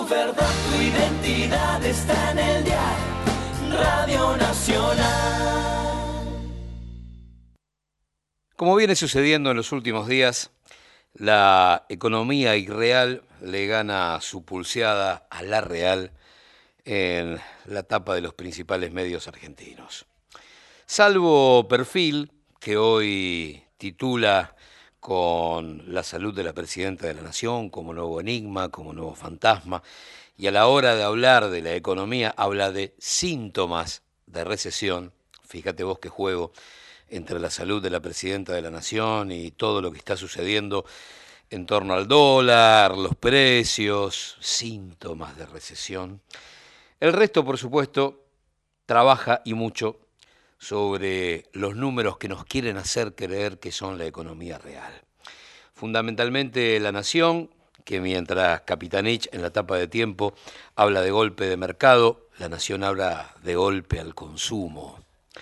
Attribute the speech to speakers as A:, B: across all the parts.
A: Tu verdad, tu identidad está en el dial. Radio Nacional.
B: Como viene sucediendo en los últimos días, la economía irreal le gana su pulseada a la real en la tapa de los principales medios argentinos. Salvo Perfil, que hoy titula con la salud de la presidenta de la Nación como nuevo enigma, como nuevo fantasma, y a la hora de hablar de la economía habla de síntomas de recesión. Fíjate vos qué juego entre la salud de la presidenta de la Nación y todo lo que está sucediendo en torno al dólar, los precios, síntomas de recesión. El resto, por supuesto, trabaja y mucho sobre los números que nos quieren hacer creer que son la economía real. Fundamentalmente La Nación, que mientras Capitanich en la tapa de Tiempo habla de golpe de mercado, La Nación habla de golpe al consumo.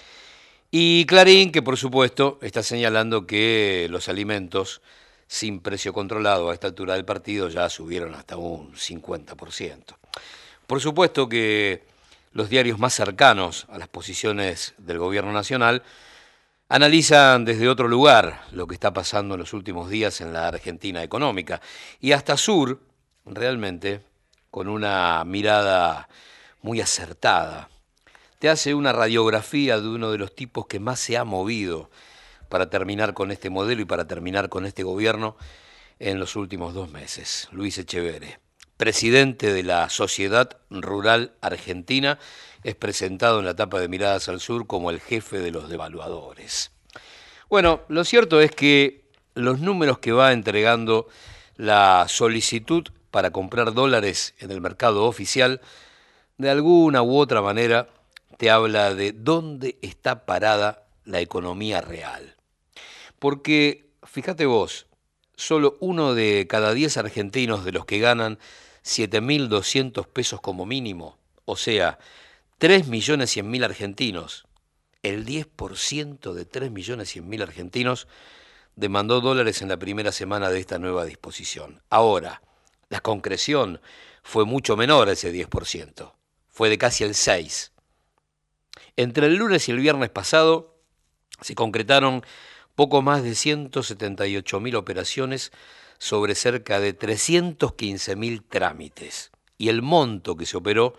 B: Y Clarín, que por supuesto está señalando que los alimentos sin precio controlado a esta altura del partido ya subieron hasta un 50%. Por supuesto que los diarios más cercanos a las posiciones del gobierno nacional analizan desde otro lugar lo que está pasando en los últimos días en la Argentina económica. Y hasta Sur, realmente, con una mirada muy acertada, te hace una radiografía de uno de los tipos que más se ha movido para terminar con este modelo y para terminar con este gobierno en los últimos 2 meses, Luis Echeverre, presidente de la Sociedad Rural Argentina, es presentado en la tapa de Miradas al Sur como el jefe de los devaluadores. Bueno, lo cierto es que los números que va entregando la solicitud para comprar dólares en el mercado oficial, de alguna u otra manera, te habla de dónde está parada la economía real. Porque, fíjate vos, solo 1 de cada 10 argentinos de los que ganan 7.200 pesos como mínimo, o sea, 3.100.000 argentinos, el 10% de 3.100.000 argentinos demandó dólares en la primera semana de esta nueva disposición. Ahora, la concreción fue mucho menor a ese 10%, fue de casi el 6%. Entre el lunes y el viernes pasado se concretaron poco más de 178.000 operaciones sobre cerca de 315.000 trámites. Y el monto que se operó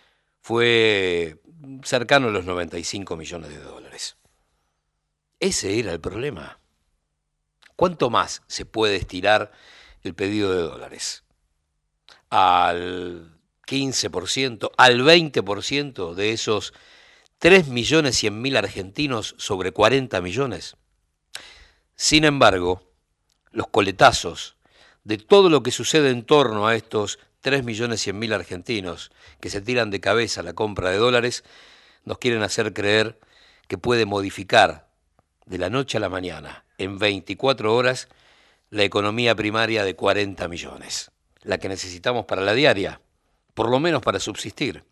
B: fue cercano a los 95 millones de dólares. Ese era el problema. ¿Cuánto más se puede estirar el pedido de dólares? ¿Al 15%, al 20% de esos 3.100.000 argentinos sobre 40 millones? Sin embargo, los coletazos de todo lo que sucede en torno a estos 3.100.000 argentinos que se tiran de cabeza a la compra de dólares, nos quieren hacer creer que puede modificar de la noche a la mañana, en 24 horas, la economía primaria de 40 millones, la que necesitamos para la diaria, por lo menos para subsistir.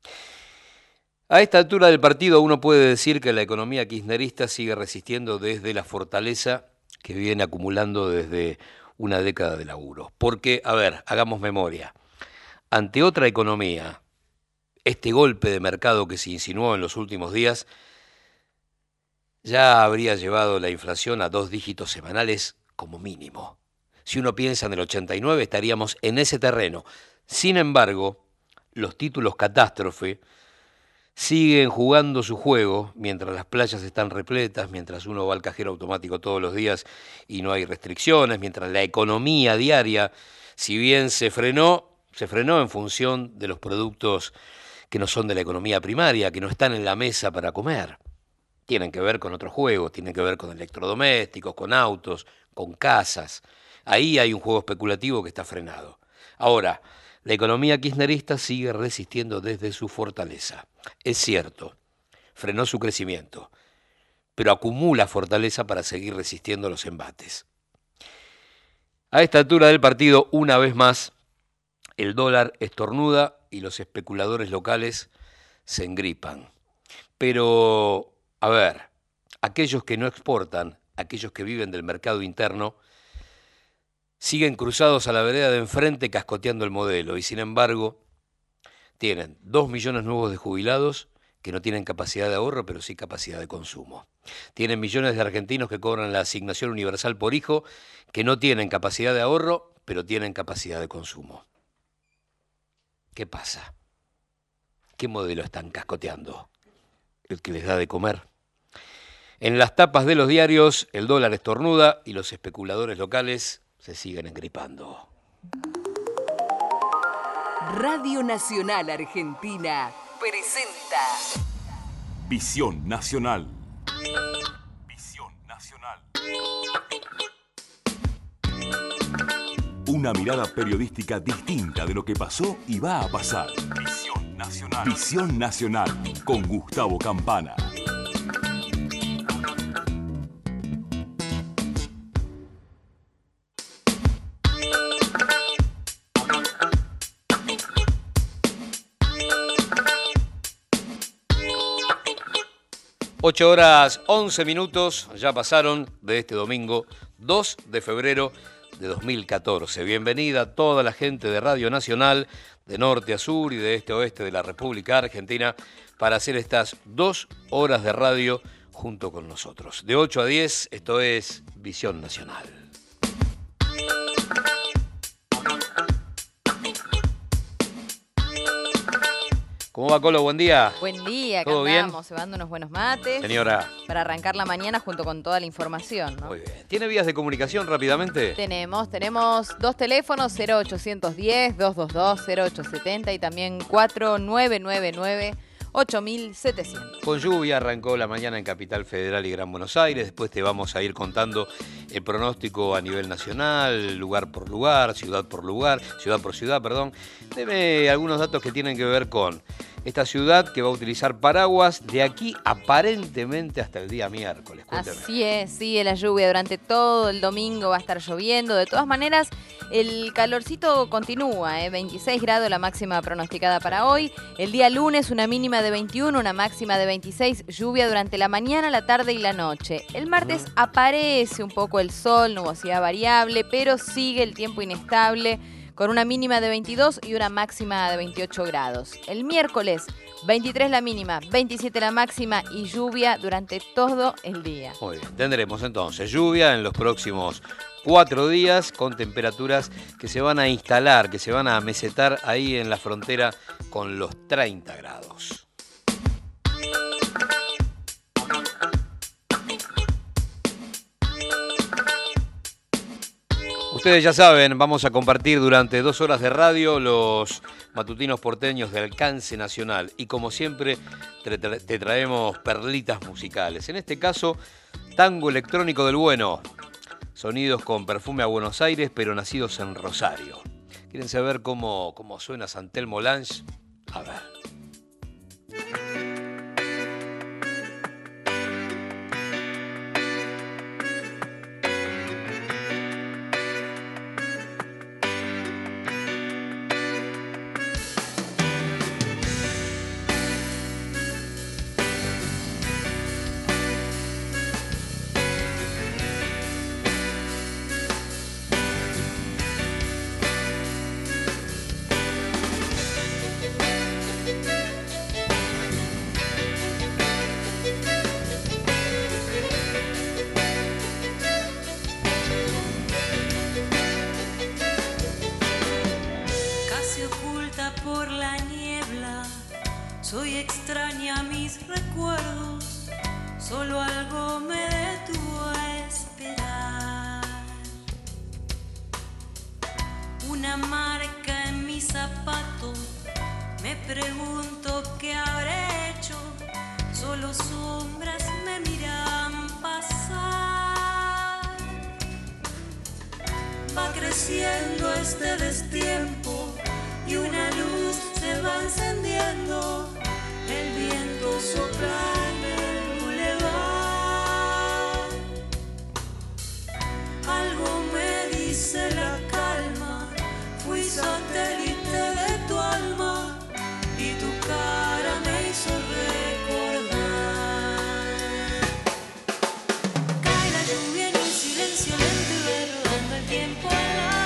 B: A esta altura del partido uno puede decir que la economía kirchnerista sigue resistiendo desde la fortaleza que viene acumulando desde una década de laburo. Porque, a ver, hagamos memoria, ante otra economía, este golpe de mercado que se insinuó en los últimos días ya habría llevado la inflación a 2 dígitos semanales como mínimo. Si uno piensa en el 89 estaríamos en ese terreno. Sin embargo, los títulos catástrofe siguen jugando su juego mientras las playas están repletas, mientras uno va al cajero automático todos los días y no hay restricciones, mientras la economía diaria, si bien se frenó en función de los productos que no son de la economía primaria, que no están en la mesa para comer. Tienen que ver con otros juegos, tienen que ver con electrodomésticos, con autos, con casas. Ahí hay un juego especulativo que está frenado. Ahora, la economía kirchnerista sigue resistiendo desde su fortaleza. Es cierto, frenó su crecimiento, pero acumula fortaleza para seguir resistiendo los embates. A esta altura del partido, una vez más, el dólar estornuda y los especuladores locales se engripan. Pero, a ver, aquellos que no exportan, aquellos que viven del mercado interno, siguen cruzados a la vereda de enfrente cascoteando el modelo y sin embargo tienen 2 millones nuevos de jubilados que no tienen capacidad de ahorro pero sí capacidad de consumo. Tienen millones de argentinos que cobran la asignación universal por hijo que no tienen capacidad de ahorro pero tienen capacidad de consumo. ¿Qué pasa? ¿Qué modelo están cascoteando? ¿El que les da de comer? En las tapas de los diarios el dólar estornuda y los especuladores locales se siguen engripando.
C: Radio Nacional Argentina presenta
D: Visión Nacional. Visión Nacional. Una mirada periodística distinta de lo que pasó y va a pasar. Visión Nacional. Visión Nacional con Gustavo Campana.
B: Ocho horas 11 minutos ya pasaron de este domingo 2 de febrero de 2014. Bienvenida a toda la gente de Radio Nacional, de norte a sur y de este a oeste de la República Argentina, para hacer estas 2 horas de radio junto con nosotros. De 8 a 10, esto es Visión Nacional. ¿Cómo va, Colo? Buen día.
E: Buen día, acá
B: ¿Todo bien?
E: andamos cebando unos buenos mates.
B: Señora.
E: Para arrancar la mañana junto con toda la información, ¿no?
B: Muy bien. ¿Tiene vías de comunicación rápidamente?
E: Tenemos 2 teléfonos, 0810-222-0870 y también 4999-8700.
B: Con lluvia arrancó la mañana en Capital Federal y Gran Buenos Aires. Después te vamos a ir contando el pronóstico a nivel nacional, lugar por lugar, ciudad por ciudad, perdón. Deme algunos datos que tienen que ver con esta ciudad que va a utilizar paraguas de aquí aparentemente hasta el día miércoles. Cuénteme.
E: Así es, sigue la lluvia durante todo el domingo, va a estar lloviendo. De todas maneras, el calorcito continúa, 26 grados la máxima pronosticada para hoy. El día lunes una mínima de 21, una máxima de 26, lluvia durante la mañana, la tarde y la noche. El martes aparece un poco el sol, nubosidad variable, pero sigue el tiempo inestable, con una mínima de 22 y una máxima de 28 grados. El miércoles, 23 la mínima, 27 la máxima y lluvia durante todo el día.
B: Muy bien, tendremos entonces lluvia en los próximos 4 días con temperaturas que se van a instalar, que se van a mesetar ahí en la frontera con los 30 grados. Ustedes ya saben, vamos a compartir durante 2 horas de radio los matutinos porteños de alcance nacional y como siempre te traemos perlitas musicales. En este caso, tango electrónico del bueno, sonidos con perfume a Buenos Aires pero nacidos en Rosario. ¿Quieren saber cómo suena San Telmo Lange? A ver.
F: Soy extraña a mis recuerdos, solo algo me detuvo a esperar. Una marca en mi zapato, me pregunto qué habré hecho, solo sombras me miran pasar. Va creciendo este destiempo y una luz se va encendiendo. El viento sopla en el bulevar. Algo me dice la calma. Fui satélite de tu alma y tu cara me hizo recordar. Cae la lluvia en un silencio lento y va rodando el tiempo en la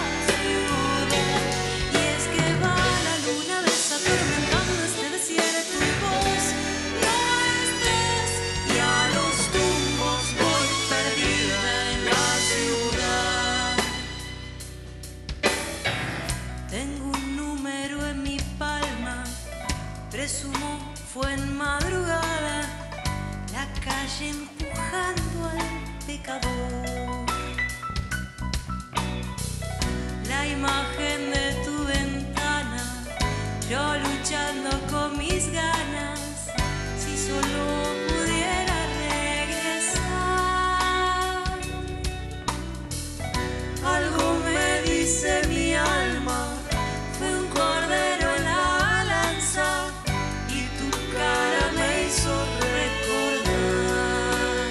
F: número en mi palma, presumo fue en madrugada, la calle empujando al pecador. La imagen de tu ventana, yo luchando con mis ganas, si solo pudiera regresar. Algo me dice mi alma, fue un cordero en la balanza y tu cara me hizo recordar.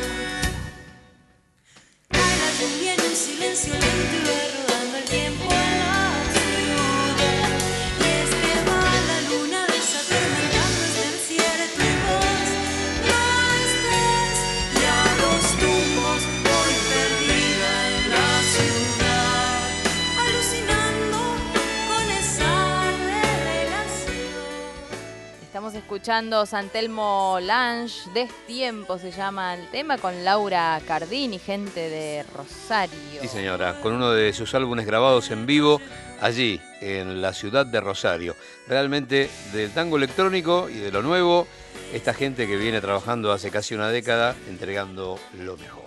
F: Cae la lluvia en un silencio lento y va rodando el tiempo en la ciudad. Y es que va la luna desatormentando este desierto y vos no estés. Y a los tumbos voy perdida en la ciudad, alucinando con esa revelación.
E: Estamos escuchando San Telmo Lounge, Destiempo se llama el tema, con Laura Cardini, gente de Rosario.
B: Sí, señora, con uno de sus álbumes grabados en vivo allí, en la ciudad de Rosario. Realmente, del tango electrónico y de lo nuevo, esta gente que viene trabajando hace casi una década, entregando lo mejor.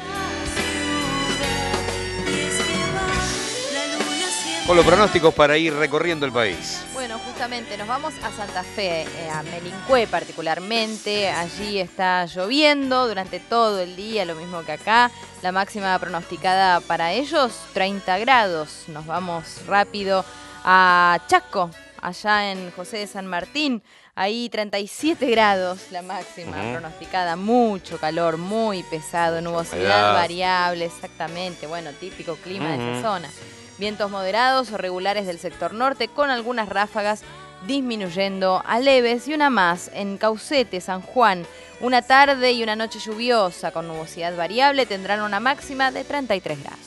B: Con los pronósticos para ir recorriendo el país.
E: Bueno, justamente nos vamos a Santa Fe, a Melincué particularmente. Allí está lloviendo durante todo el día, lo mismo que acá. La máxima pronosticada para ellos, 30 grados. Nos vamos rápido a Chaco, allá en José de San Martín. Ahí 37 grados la máxima pronosticada. Mucho calor, muy pesado, nubosidad variable, exactamente. Bueno, típico clima de esa zona. Vientos moderados o regulares del sector norte con algunas ráfagas disminuyendo a leves y una más en Caucete, San Juan. Una tarde y una noche lluviosa con nubosidad variable tendrán una máxima de 33 grados.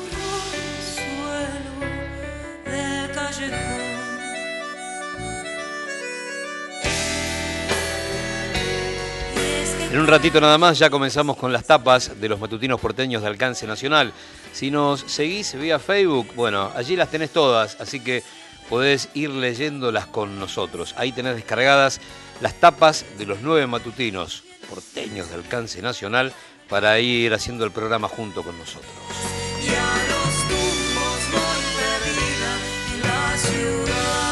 B: En un ratito nada más ya comenzamos con las tapas de los matutinos porteños de alcance nacional. Si nos seguís vía Facebook, bueno, allí las tenés todas, así que podés ir leyéndolas con nosotros. Ahí tenés descargadas las tapas de los 9 matutinos porteños de alcance nacional para ir haciendo el programa junto con nosotros.
F: Y a los tumbos voy perdida en la ciudad.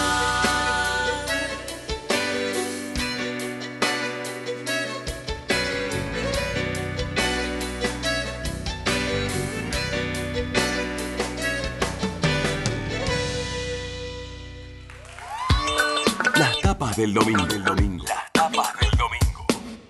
D: Las tapas del domingo. Las tapas del domingo.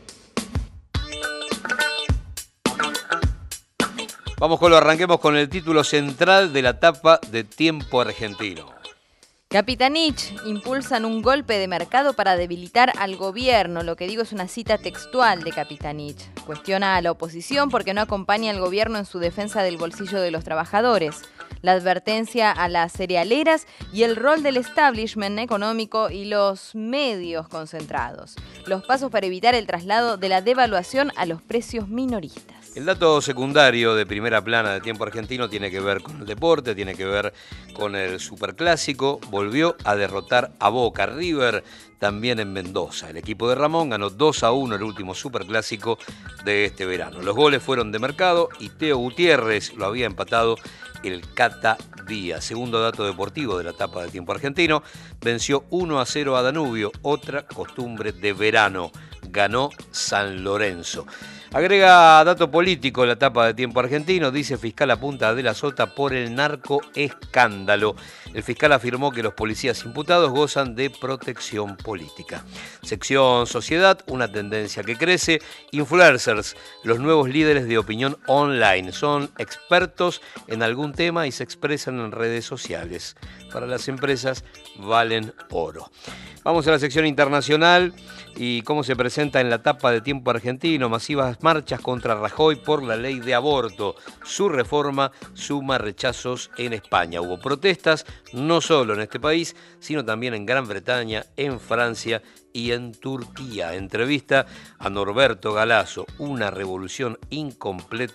B: Vamos con lo arranquemos con el título central de la tapa de Tiempo Argentino.
E: Capitanich impulsan un golpe de mercado para debilitar al gobierno. Lo que digo es una cita textual de Capitanich. Cuestiona a la oposición porque no acompaña al gobierno en su defensa del bolsillo de los trabajadores. La advertencia a las cerealeras y el rol del establishment económico y los medios concentrados. Los pasos para evitar el traslado de la devaluación a los precios minoristas.
B: El dato secundario de primera plana de Tiempo Argentino tiene que ver con el deporte, tiene que ver con el superclásico. Volvió a derrotar a Boca. River también en Mendoza. El equipo de Ramón ganó 2-1 el último superclásico de este verano. Los goles fueron de Mercado y Teo Gutiérrez lo había empatado el Cata Díaz. Segundo dato deportivo de la etapa de Tiempo Argentino, venció 1-0 a Danubio, otra costumbre de verano. Ganó San Lorenzo. Agrega dato político la etapa de Tiempo Argentino, dice fiscal apunta de la Sota por el narcoescándalo. El fiscal afirmó que los policías imputados gozan de protección política. Sección Sociedad, una tendencia que crece. Influencers, los nuevos líderes de opinión online. Son expertos en algún tema y se expresan en redes sociales. Para las empresas valen oro. Vamos a la sección internacional y cómo se presenta en la etapa de Tiempo Argentino. Masivas marchas contra Rajoy por la ley de aborto. Su reforma suma rechazos en España. Hubo protestas no solo en este país, sino también en Gran Bretaña, en Francia y en Turquía. Entrevista a Norberto Galazo, una revolución incompleta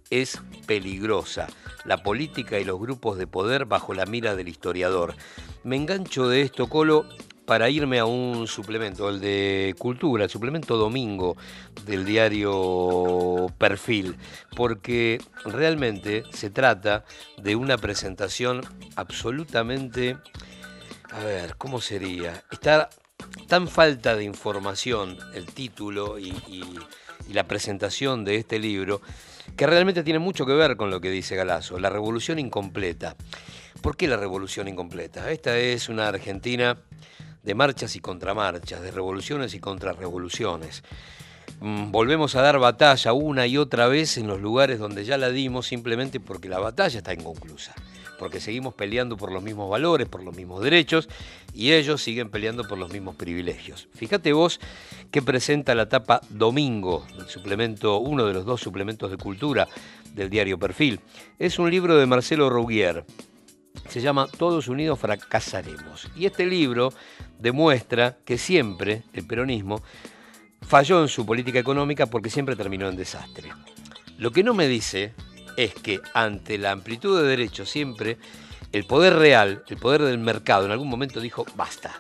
B: es peligrosa. La política y los grupos de poder bajo la mira del historiador. Me engancho de esto, Colo, para irme a un suplemento, el de Cultura, el suplemento domingo del diario Perfil, porque realmente se trata de una presentación absolutamente, a ver, ¿cómo sería? Está tan falta de información el título y la presentación de este libro, que realmente tiene mucho que ver con lo que dice Galasso, la revolución incompleta. ¿Por qué la revolución incompleta? Esta es una Argentina de marchas y contramarchas, de revoluciones y contrarrevoluciones. Volvemos a dar batalla una y otra vez en los lugares donde ya la dimos, simplemente porque la batalla está inconclusa, porque seguimos peleando por los mismos valores, por los mismos derechos, y ellos siguen peleando por los mismos privilegios. Fíjate vos que presenta la tapa domingo, el suplemento, uno de los dos suplementos de cultura del diario Perfil. Es un libro de Marcelo Rougier. Se llama Todos unidos fracasaremos. Y este libro demuestra que siempre el peronismo falló en su política económica porque siempre terminó en desastre. Lo que no me dice es que ante la amplitud de derechos siempre el poder real, el poder del mercado, en algún momento dijo basta.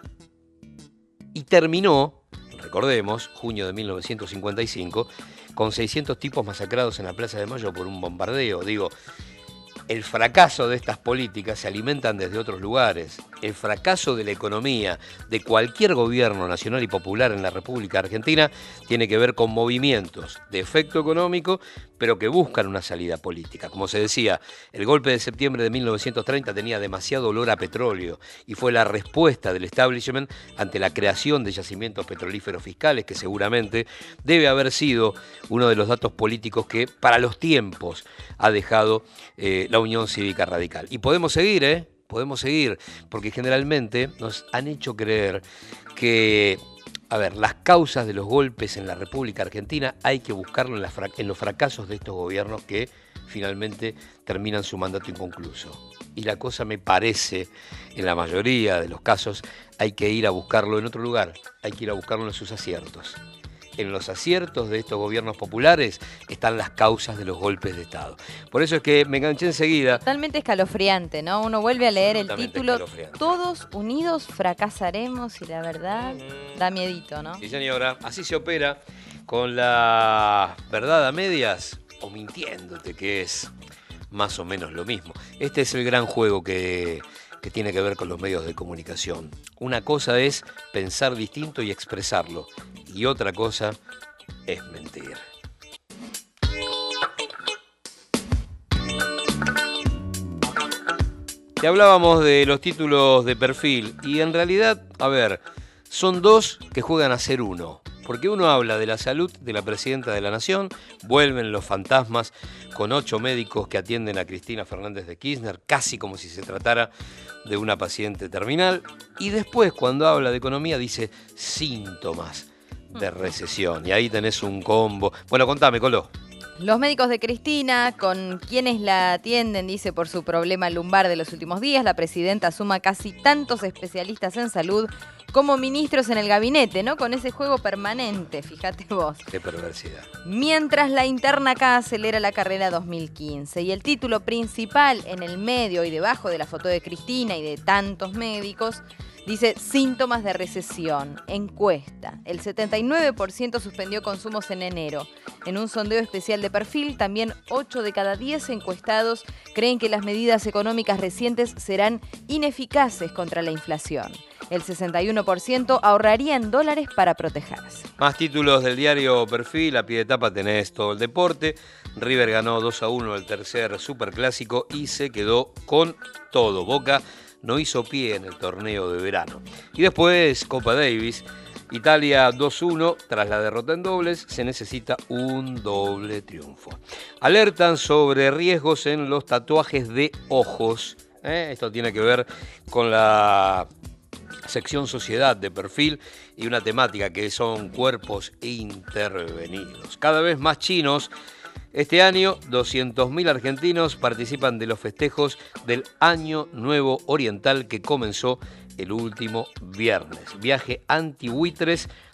B: Y terminó, recordemos, junio de 1955, con 600 tipos masacrados en la Plaza de Mayo por un bombardeo. Digo, el fracaso de estas políticas se alimentan desde otros lugares. El fracaso de la economía de cualquier gobierno nacional y popular en la República Argentina tiene que ver con movimientos de efecto económico, pero que buscan una salida política. Como se decía, el golpe de septiembre de 1930 tenía demasiado olor a petróleo y fue la respuesta del establishment ante la creación de yacimientos petrolíferos fiscales, que seguramente debe haber sido uno de los datos políticos que para los tiempos ha dejado la Unión Cívica Radical. Y podemos seguir, podemos seguir, porque generalmente nos han hecho creer que, a ver, las causas de los golpes en la República Argentina hay que buscarlo en los fracasos de estos gobiernos que finalmente terminan su mandato inconcluso. Y la cosa me parece, en la mayoría de los casos, hay que ir a buscarlo en otro lugar, hay que ir a buscarlo en sus aciertos. En los aciertos de estos gobiernos populares están las causas de los golpes de Estado. Por eso es que me enganché enseguida.
E: Totalmente escalofriante, ¿no? Uno vuelve a leer el título,
B: escalofriante.
E: Todos unidos fracasaremos, y la verdad da miedito, ¿no?
B: Sí, señora, así se opera con la verdad a medias o mintiéndote, que es más o menos lo mismo. Este es el gran juego que tiene que ver con los medios de comunicación. Una cosa es pensar distinto y expresarlo, y otra cosa es mentir. Te hablábamos de los títulos de Perfil, y en realidad, a ver, son dos que juegan a ser uno. Porque uno habla de la salud de la presidenta de la Nación, vuelven los fantasmas con 8 médicos que atienden a Cristina Fernández de Kirchner, casi como si se tratara de una paciente terminal. Y después, cuando habla de economía, dice síntomas de recesión. Y ahí tenés un combo. Bueno, contame, Colo.
E: Los médicos de Cristina, con quienes la atienden, dice, por su problema lumbar de los últimos días, la presidenta suma casi tantos especialistas en salud como ministros en el gabinete, ¿no? Con ese juego permanente, fíjate vos.
B: Qué perversidad.
E: Mientras la interna acá acelera la carrera 2015 y el título principal en el medio y debajo de la foto de Cristina y de tantos médicos dice síntomas de recesión, encuesta. El 79% suspendió consumos en enero. En un sondeo especial de Perfil, también 8 de cada 10 encuestados creen que las medidas económicas recientes serán ineficaces contra la inflación. El 61% ahorraría en dólares para protegerse.
B: Más títulos del diario Perfil, a pie de tapa tenés todo el deporte. River ganó 2-1 el tercer superclásico y se quedó con todo. Boca no hizo pie en el torneo de verano. Y después Copa Davis, Italia 2-1, tras la derrota en dobles, se necesita un doble triunfo. Alertan sobre riesgos en los tatuajes de ojos. Esto tiene que ver con la sección Sociedad de Perfil y una temática que son cuerpos intervenidos. Cada vez más chinos. Este año, 200.000 argentinos participan de los festejos del Año Nuevo Oriental que comenzó el último viernes. Viaje anti-buitres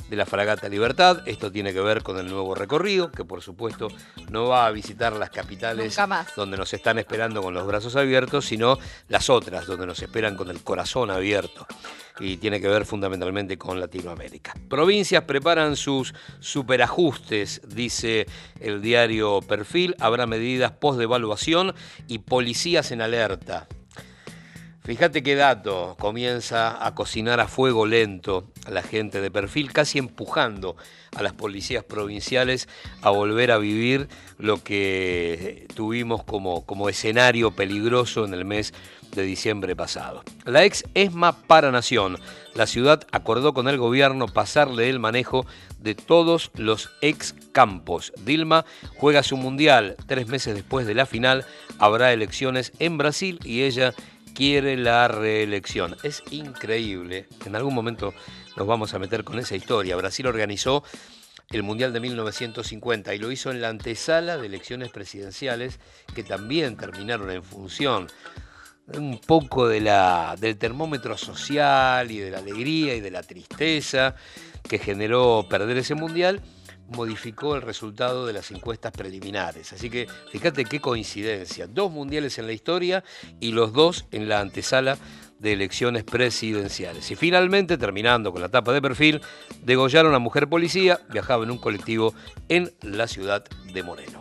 B: de la fragata Libertad. Esto tiene que ver con el nuevo recorrido, que por supuesto no va a visitar las capitales
E: Nunca más.
B: donde nos están esperando con los brazos abiertos, sino las otras, donde nos esperan con el corazón abierto. Y tiene que ver fundamentalmente con Latinoamérica. Provincias preparan sus superajustes, dice el diario Perfil. Habrá medidas postdevaluación y policías en alerta. Fíjate qué dato, comienza a cocinar a fuego lento la gente de Perfil, casi empujando a las policías provinciales a volver a vivir lo que tuvimos como escenario peligroso en el mes de diciembre pasado. La ex ESMA para Nación. La ciudad acordó con el gobierno pasarle el manejo de todos los ex campos. Dilma juega su mundial. 3 meses después de la final habrá elecciones en Brasil y ella quiere la reelección. Es increíble. En algún momento nos vamos a meter con esa historia. Brasil organizó el Mundial de 1950 y lo hizo en la antesala de elecciones presidenciales que también terminaron en función un poco del termómetro social y de la alegría y de la tristeza que generó perder ese Mundial. Modificó el resultado de las encuestas preliminares. Así que fíjate qué coincidencia. 2 mundiales en la historia y los 2 en la antesala de elecciones presidenciales. Y finalmente, terminando con la tapa de Perfil, degollaron a mujer policía, viajaba en un colectivo en la ciudad de Moreno.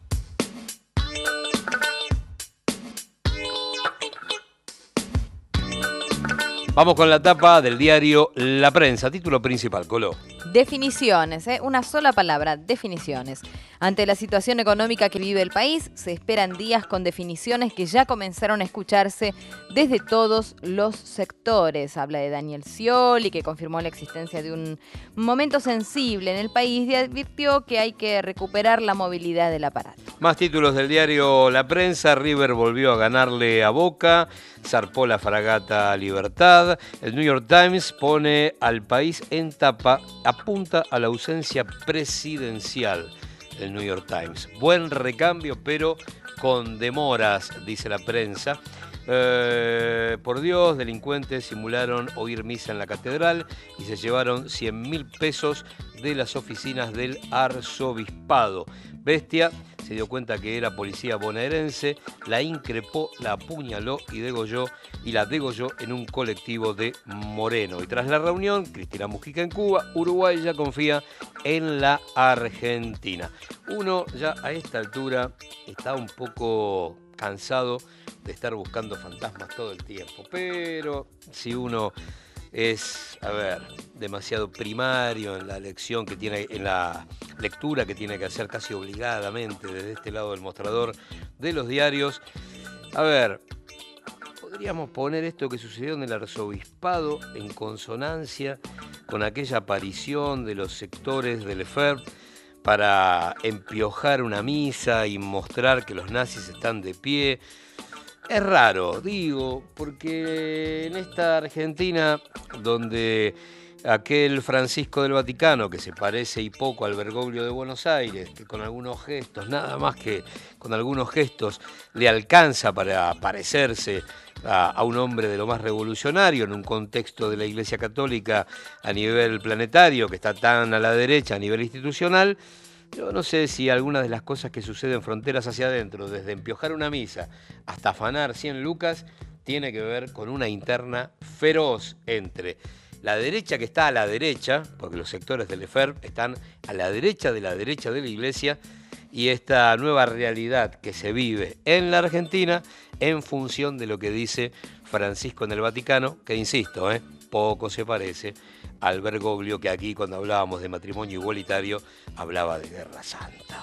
B: Vamos con la tapa del diario La Prensa, título principal, Coló.
E: Definiciones, una sola palabra, definiciones. Ante la situación económica que vive el país, se esperan días con definiciones que ya comenzaron a escucharse desde todos los sectores. Habla de Daniel Scioli, que confirmó la existencia de un momento sensible en el país y advirtió que hay que recuperar la movilidad del aparato.
B: Más títulos del diario La Prensa. River volvió a ganarle a Boca, zarpó la fragata Libertad. El New York Times pone al país en tapa, apunta a la ausencia presidencial. El New York Times. Buen recambio, pero con demoras, dice la prensa. Por Dios, delincuentes simularon oír misa en la catedral y se llevaron 100.000 pesos de las oficinas del arzobispado. Bestia se dio cuenta que era policía bonaerense, la increpó, la apuñaló y la degolló en un colectivo de Moreno. Y tras la reunión, Cristina Mujica en Cuba, Uruguay ya confía en la Argentina. Uno ya a esta altura está un poco cansado de estar buscando fantasmas todo el tiempo, pero si uno es, demasiado primario en la lección que tiene, en la lectura que tiene que hacer casi obligadamente desde este lado del mostrador de los diarios. Podríamos poner esto que sucedió en el arzobispado en consonancia con aquella aparición de los sectores del EFERP para empiojar una misa y mostrar que los nazis están de pie. Es raro, digo, porque en esta Argentina, donde aquel Francisco del Vaticano, que se parece y poco al Bergoglio de Buenos Aires, que con algunos gestos, nada más que con algunos gestos, le alcanza para parecerse a un hombre de lo más revolucionario en un contexto de la Iglesia Católica a nivel planetario, que está tan a la derecha a nivel institucional. Yo no sé si algunas de las cosas que suceden fronteras hacia adentro, desde empiojar una misa hasta afanar 100 lucas, tiene que ver con una interna feroz entre la derecha que está a la derecha, porque los sectores del EFERP están a la derecha de la Iglesia, y esta nueva realidad que se vive en la Argentina en función de lo que dice Francisco en el Vaticano, que insisto, poco se parece al Bergoglio que aquí, cuando hablábamos de matrimonio igualitario, hablaba de guerra santa.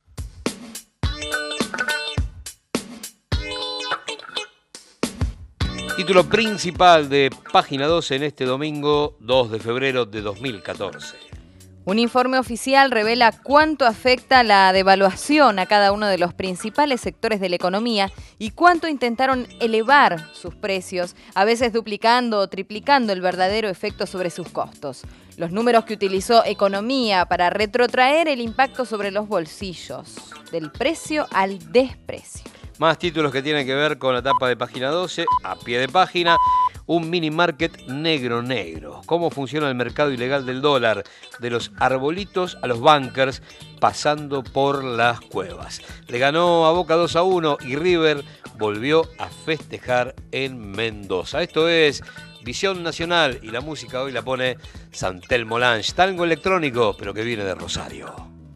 B: Título principal de Página 12 en este domingo 2 de febrero de 2014.
E: Un informe oficial revela cuánto afecta la devaluación a cada uno de los principales sectores de la economía y cuánto intentaron elevar sus precios, a veces duplicando o triplicando el verdadero efecto sobre sus costos. Los números que utilizó Economía para retrotraer el impacto sobre los bolsillos, del precio al desprecio.
B: Más títulos que tienen que ver con la tapa de Página 12, a pie de página. un mini market negro. ¿Cómo funciona el mercado ilegal del dólar? De los arbolitos a los bunkers, pasando por las cuevas. Le ganó a Boca 2-1 y River volvió a festejar en Mendoza. Esto es Visión Nacional y la música hoy la pone Santelmo Lange, tango electrónico, pero que viene de Rosario.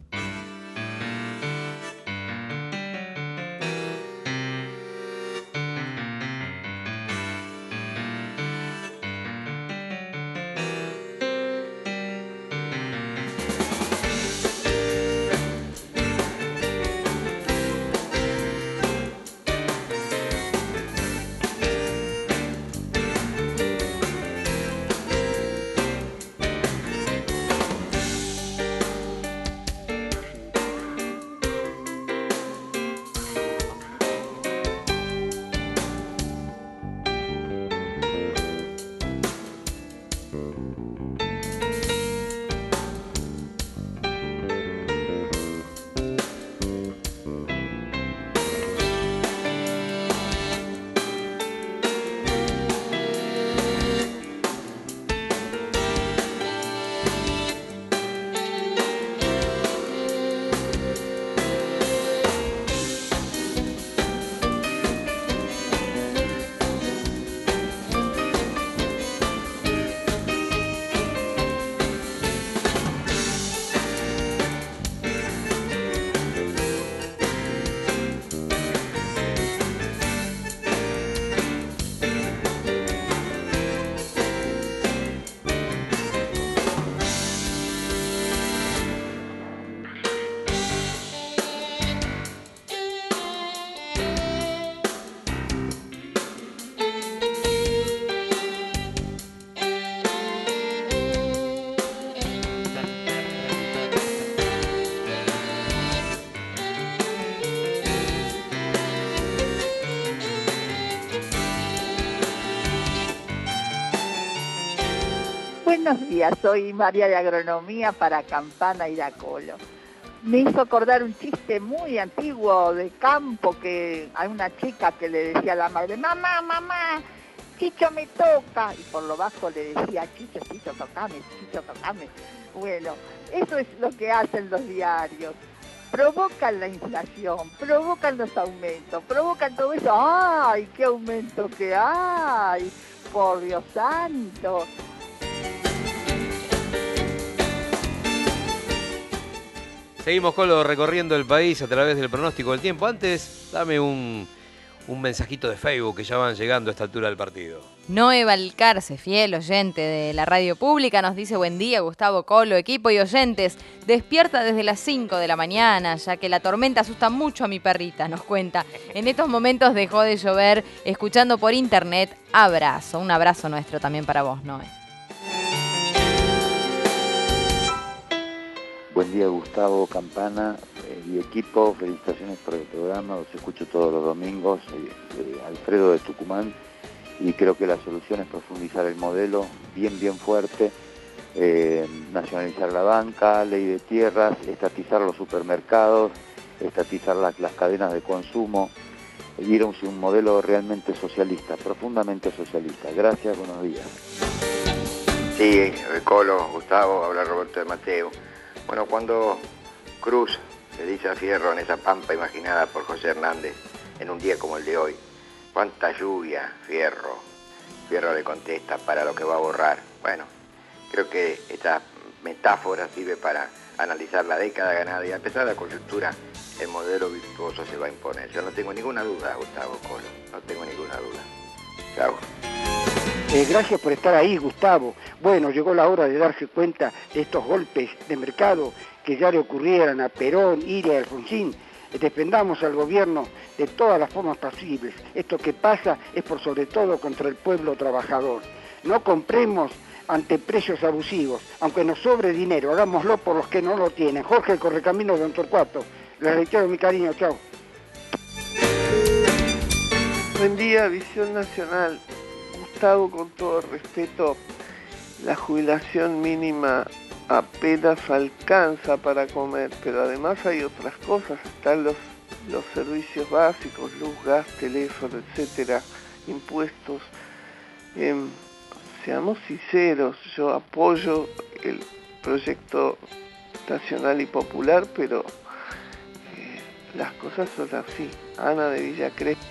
G: Buenos días, soy María de Agronomía para Campana Iracolo. Me hizo acordar un chiste muy antiguo de campo que hay una chica que le decía a la madre, mamá, Chicho me toca. Y por lo bajo le decía, Chicho, tocame. Bueno, eso es lo que hacen los diarios. Provocan la inflación, provocan los aumentos, provocan todo eso. ¡Ay, qué aumento que hay! Por Dios santo.
B: Seguimos, Colo, recorriendo el país a través del pronóstico del tiempo. Antes, dame un mensajito de Facebook que ya van llegando a esta altura del partido.
E: Noé Valcarce, fiel oyente de la radio pública, nos dice: buen día, Gustavo, Colo, equipo y oyentes. Despierta desde las 5 de la mañana, ya que la tormenta asusta mucho a mi perrita, nos cuenta. En estos momentos dejó de llover, escuchando por internet. Abrazo, un abrazo nuestro también para vos, Noé.
H: Buen día, Gustavo, Campana y equipo. Felicitaciones por el programa. Los escucho todos los domingos. Alfredo de Tucumán. Y creo que la solución es profundizar el modelo bien fuerte. Nacionalizar la banca, ley de tierras, estatizar los supermercados, estatizar las cadenas de consumo. Ir a un modelo realmente socialista, profundamente socialista. Gracias, buenos días.
I: Sí, Colo, Gustavo, habla Roberto de Mateo. Bueno, cuando Cruz le dice a Fierro en esa pampa imaginada por José Hernández en un día como el de hoy, ¿cuánta lluvia, Fierro? Fierro le contesta, para lo que va a borrar. Bueno, creo que esta metáfora sirve para analizar la década ganada y a pesar de la coyuntura, el modelo virtuoso se va a imponer. Yo no tengo ninguna duda, Gustavo, Colo, no tengo ninguna duda. Chao.
J: Gracias por estar ahí, Gustavo. Bueno, llegó la hora de darse cuenta de estos golpes de mercado que ya le ocurrieran a Perón, Iria y Alfonsín. Defendamos al gobierno de todas las formas posibles. Esto que pasa es por sobre todo contra el pueblo trabajador. No compremos ante precios abusivos, aunque nos sobre dinero, hagámoslo por los que no lo tienen. Jorge, el Correcaminos de Don Torcuato. Les reitero mi cariño, chao.
K: Buen día, Visión Nacional. Gustavo, con todo respeto, la jubilación mínima apenas alcanza para comer, pero además hay otras cosas, están los servicios básicos, luz, gas, teléfono, etcétera, impuestos. Seamos sinceros, yo apoyo el proyecto nacional y popular, pero las cosas son así. Ana de Villa Crespo.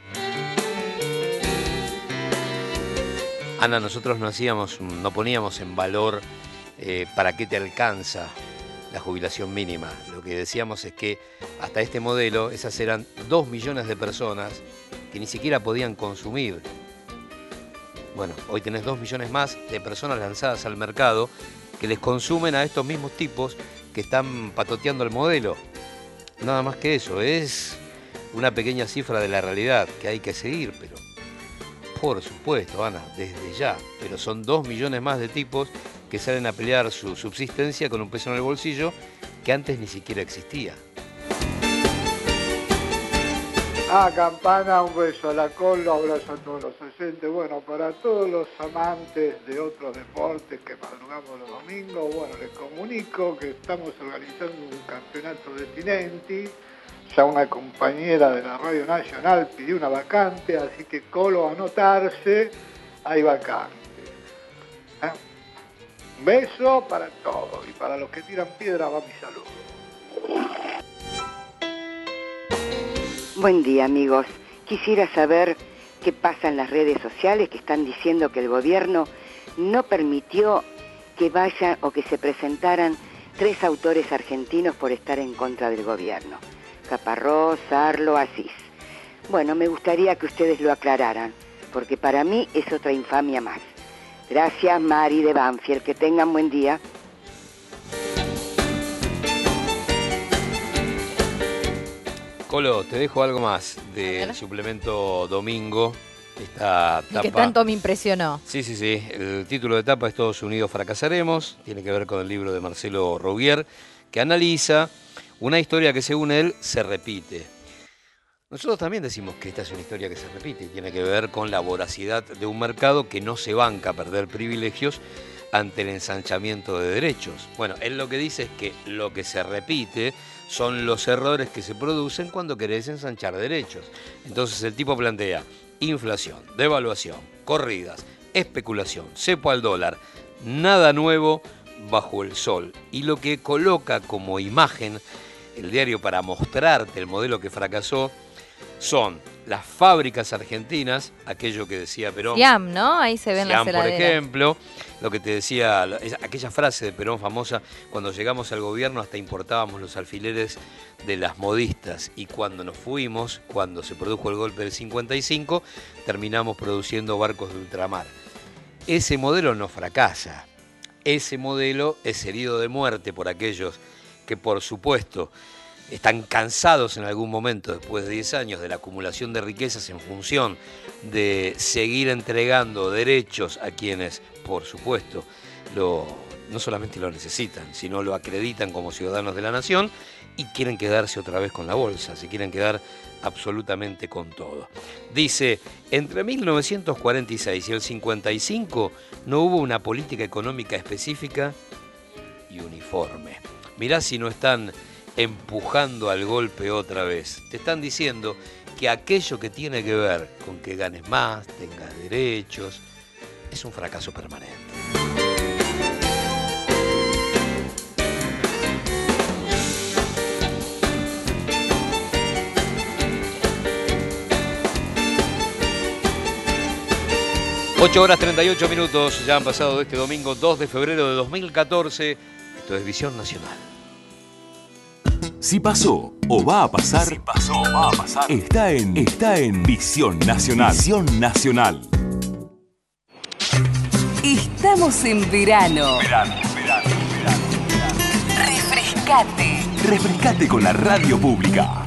B: Ana, nosotros no poníamos en valor para qué te alcanza la jubilación mínima. Lo que decíamos es que hasta este modelo, esas eran 2 millones de personas que ni siquiera podían consumir. Bueno, hoy tenés 2 millones más de personas lanzadas al mercado que les consumen a estos mismos tipos que están patoteando el modelo. Nada más que eso, es una pequeña cifra de la realidad que hay que seguir, pero por supuesto, Ana, desde ya, pero son 2 millones más de tipos que salen a pelear su subsistencia con un peso en el bolsillo que antes ni siquiera existía.
L: Campana, un beso a la cola, un abrazo a todos los oyentes. Bueno, para todos los amantes de otros deportes que madrugamos los domingos, bueno, les comunico que estamos organizando un campeonato de Tinenti. Ya una compañera de la Radio Nacional pidió una vacante, así que Colo, anotarse, hay vacante. Un beso para todos y para los que tiran piedra va mi saludo.
M: Buen día, amigos. Quisiera saber qué pasa en las redes sociales que están diciendo que el gobierno no permitió que vayan o que se presentaran 3 autores argentinos por estar en contra del gobierno. Caparrós, Arlo, Asís. Bueno, me gustaría que ustedes lo aclararan, porque para mí es otra infamia más. Gracias, Mari de Banfield. Que tengan buen día.
B: Colo, te dejo algo más del suplemento domingo. Esta tapa.
E: Que tanto me impresionó.
B: Sí. El título de tapa es Todos Unidos Fracasaremos. Tiene que ver con el libro de Marcelo Rougier, que analiza una historia que, según él, se repite. Nosotros también decimos que esta es una historia que se repite y tiene que ver con la voracidad de un mercado que no se banca a perder privilegios ante el ensanchamiento de derechos. Bueno, él lo que dice es que lo que se repite son los errores que se producen cuando querés ensanchar derechos. Entonces el tipo plantea inflación, devaluación, corridas, especulación, cepo al dólar, nada nuevo bajo el sol. Y lo que coloca como imagen el diario para mostrarte el modelo que fracasó son las fábricas argentinas, aquello que decía Perón.
E: Siam, ¿no? Ahí se ven las
B: Siam, por
E: heladeras.
B: ejemplo, lo que te decía, aquella frase de Perón famosa, cuando llegamos al gobierno hasta importábamos los alfileres de las modistas y cuando nos fuimos, cuando se produjo el golpe del 55, terminamos produciendo barcos de ultramar. Ese modelo no fracasa, ese modelo es herido de muerte por aquellos que, por supuesto, están cansados en algún momento, después de 10 años, de la acumulación de riquezas en función de seguir entregando derechos a quienes, por supuesto, no solamente lo necesitan, sino lo acreditan como ciudadanos de la nación y quieren quedarse otra vez con la bolsa, se quieren quedar absolutamente con todo. Dice, entre 1946 y el 55 no hubo una política económica específica y uniforme. Mirá si no están empujando al golpe otra vez. Te están diciendo que aquello que tiene que ver con que ganes más, tengas derechos, es un fracaso permanente. Ocho horas 38 minutos ya han pasado de este domingo 2 de febrero de 2014. Esto es Visión Nacional.
D: Si pasó o va a pasar, está en Visión Nacional. Visión Nacional.
C: Estamos en verano.
D: Refrescate con la radio pública.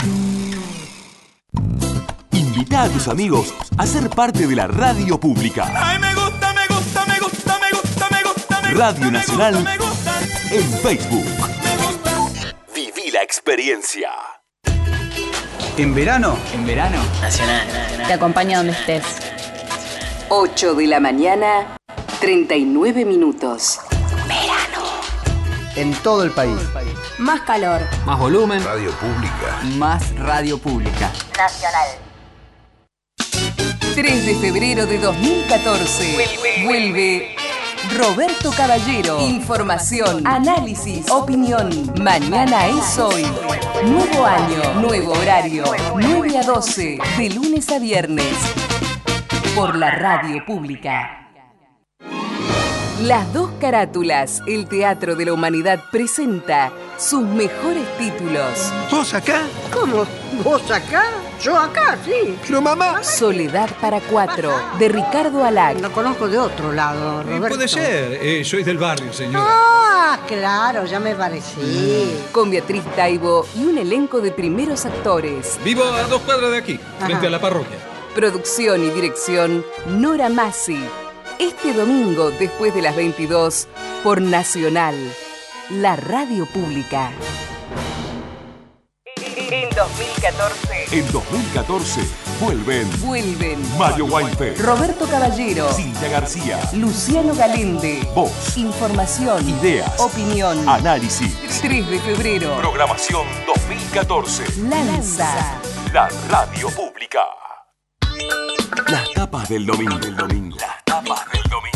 D: Invita a tus amigos a ser parte de la radio pública.
A: Ay, me gusta.
D: Radio Nacional en Facebook. Viví la experiencia.
N: En verano.
O: Nacional.
P: Te acompaña donde estés.
C: 8 de la mañana, 39 minutos. Verano.
N: En todo el país.
P: Más calor.
N: Más volumen.
D: Radio pública.
N: Más radio pública.
P: Nacional.
C: 3 de febrero de 2014. Vuelve Roberto Caballero. Información, análisis, opinión. Mañana es hoy. Nuevo año, nuevo horario. 9 a 12, de lunes a viernes. Por la radio pública. Las dos carátulas, el Teatro de la Humanidad presenta sus mejores títulos.
O: ¿Vos acá?
Q: ¿Cómo? ¿Vos acá? Yo acá, sí.
O: Pero mamá...
C: Soledad para 4, de Ricardo Alac.
Q: Lo conozco de otro lado, Roberto.
O: Puede ser, soy del barrio, señora.
Q: Ah, claro, ya me parecí.
C: Con Beatriz Taibo y un elenco de primeros actores.
O: Vivo a 2 cuadras de aquí, frente a la parroquia.
C: Producción y dirección, Nora Massi. Este domingo, después de las 22, por Nacional, la radio pública.
D: En 2014 vuelven Mario Weinfeld,
C: Roberto Caballero,
D: Cintia García,
C: Luciano Galende.
D: Voz,
C: información,
D: ideas,
C: opinión,
D: análisis.
C: 3 de febrero.
D: Programación 2014.
C: Lanza
D: la radio pública. Las tapas del domingo. Las tapas del domingo.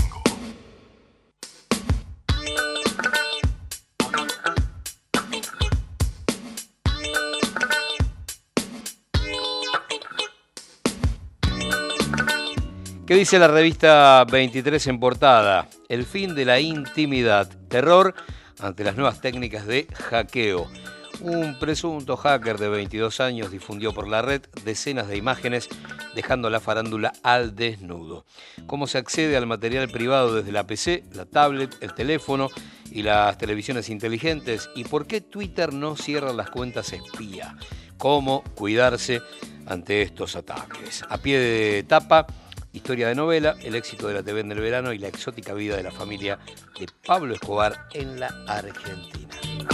B: ¿Qué dice la revista 23 en portada? El fin de la intimidad. Terror ante las nuevas técnicas de hackeo. Un presunto hacker de 22 años difundió por la red decenas de imágenes dejando la farándula al desnudo. ¿Cómo se accede al material privado desde la PC, la tablet, el teléfono y las televisiones inteligentes? ¿Y por qué Twitter no cierra las cuentas espía? ¿Cómo cuidarse ante estos ataques? A pie de tapa, historia de novela, el éxito de la TV en el verano y la exótica vida de la familia de Pablo Escobar en la Argentina.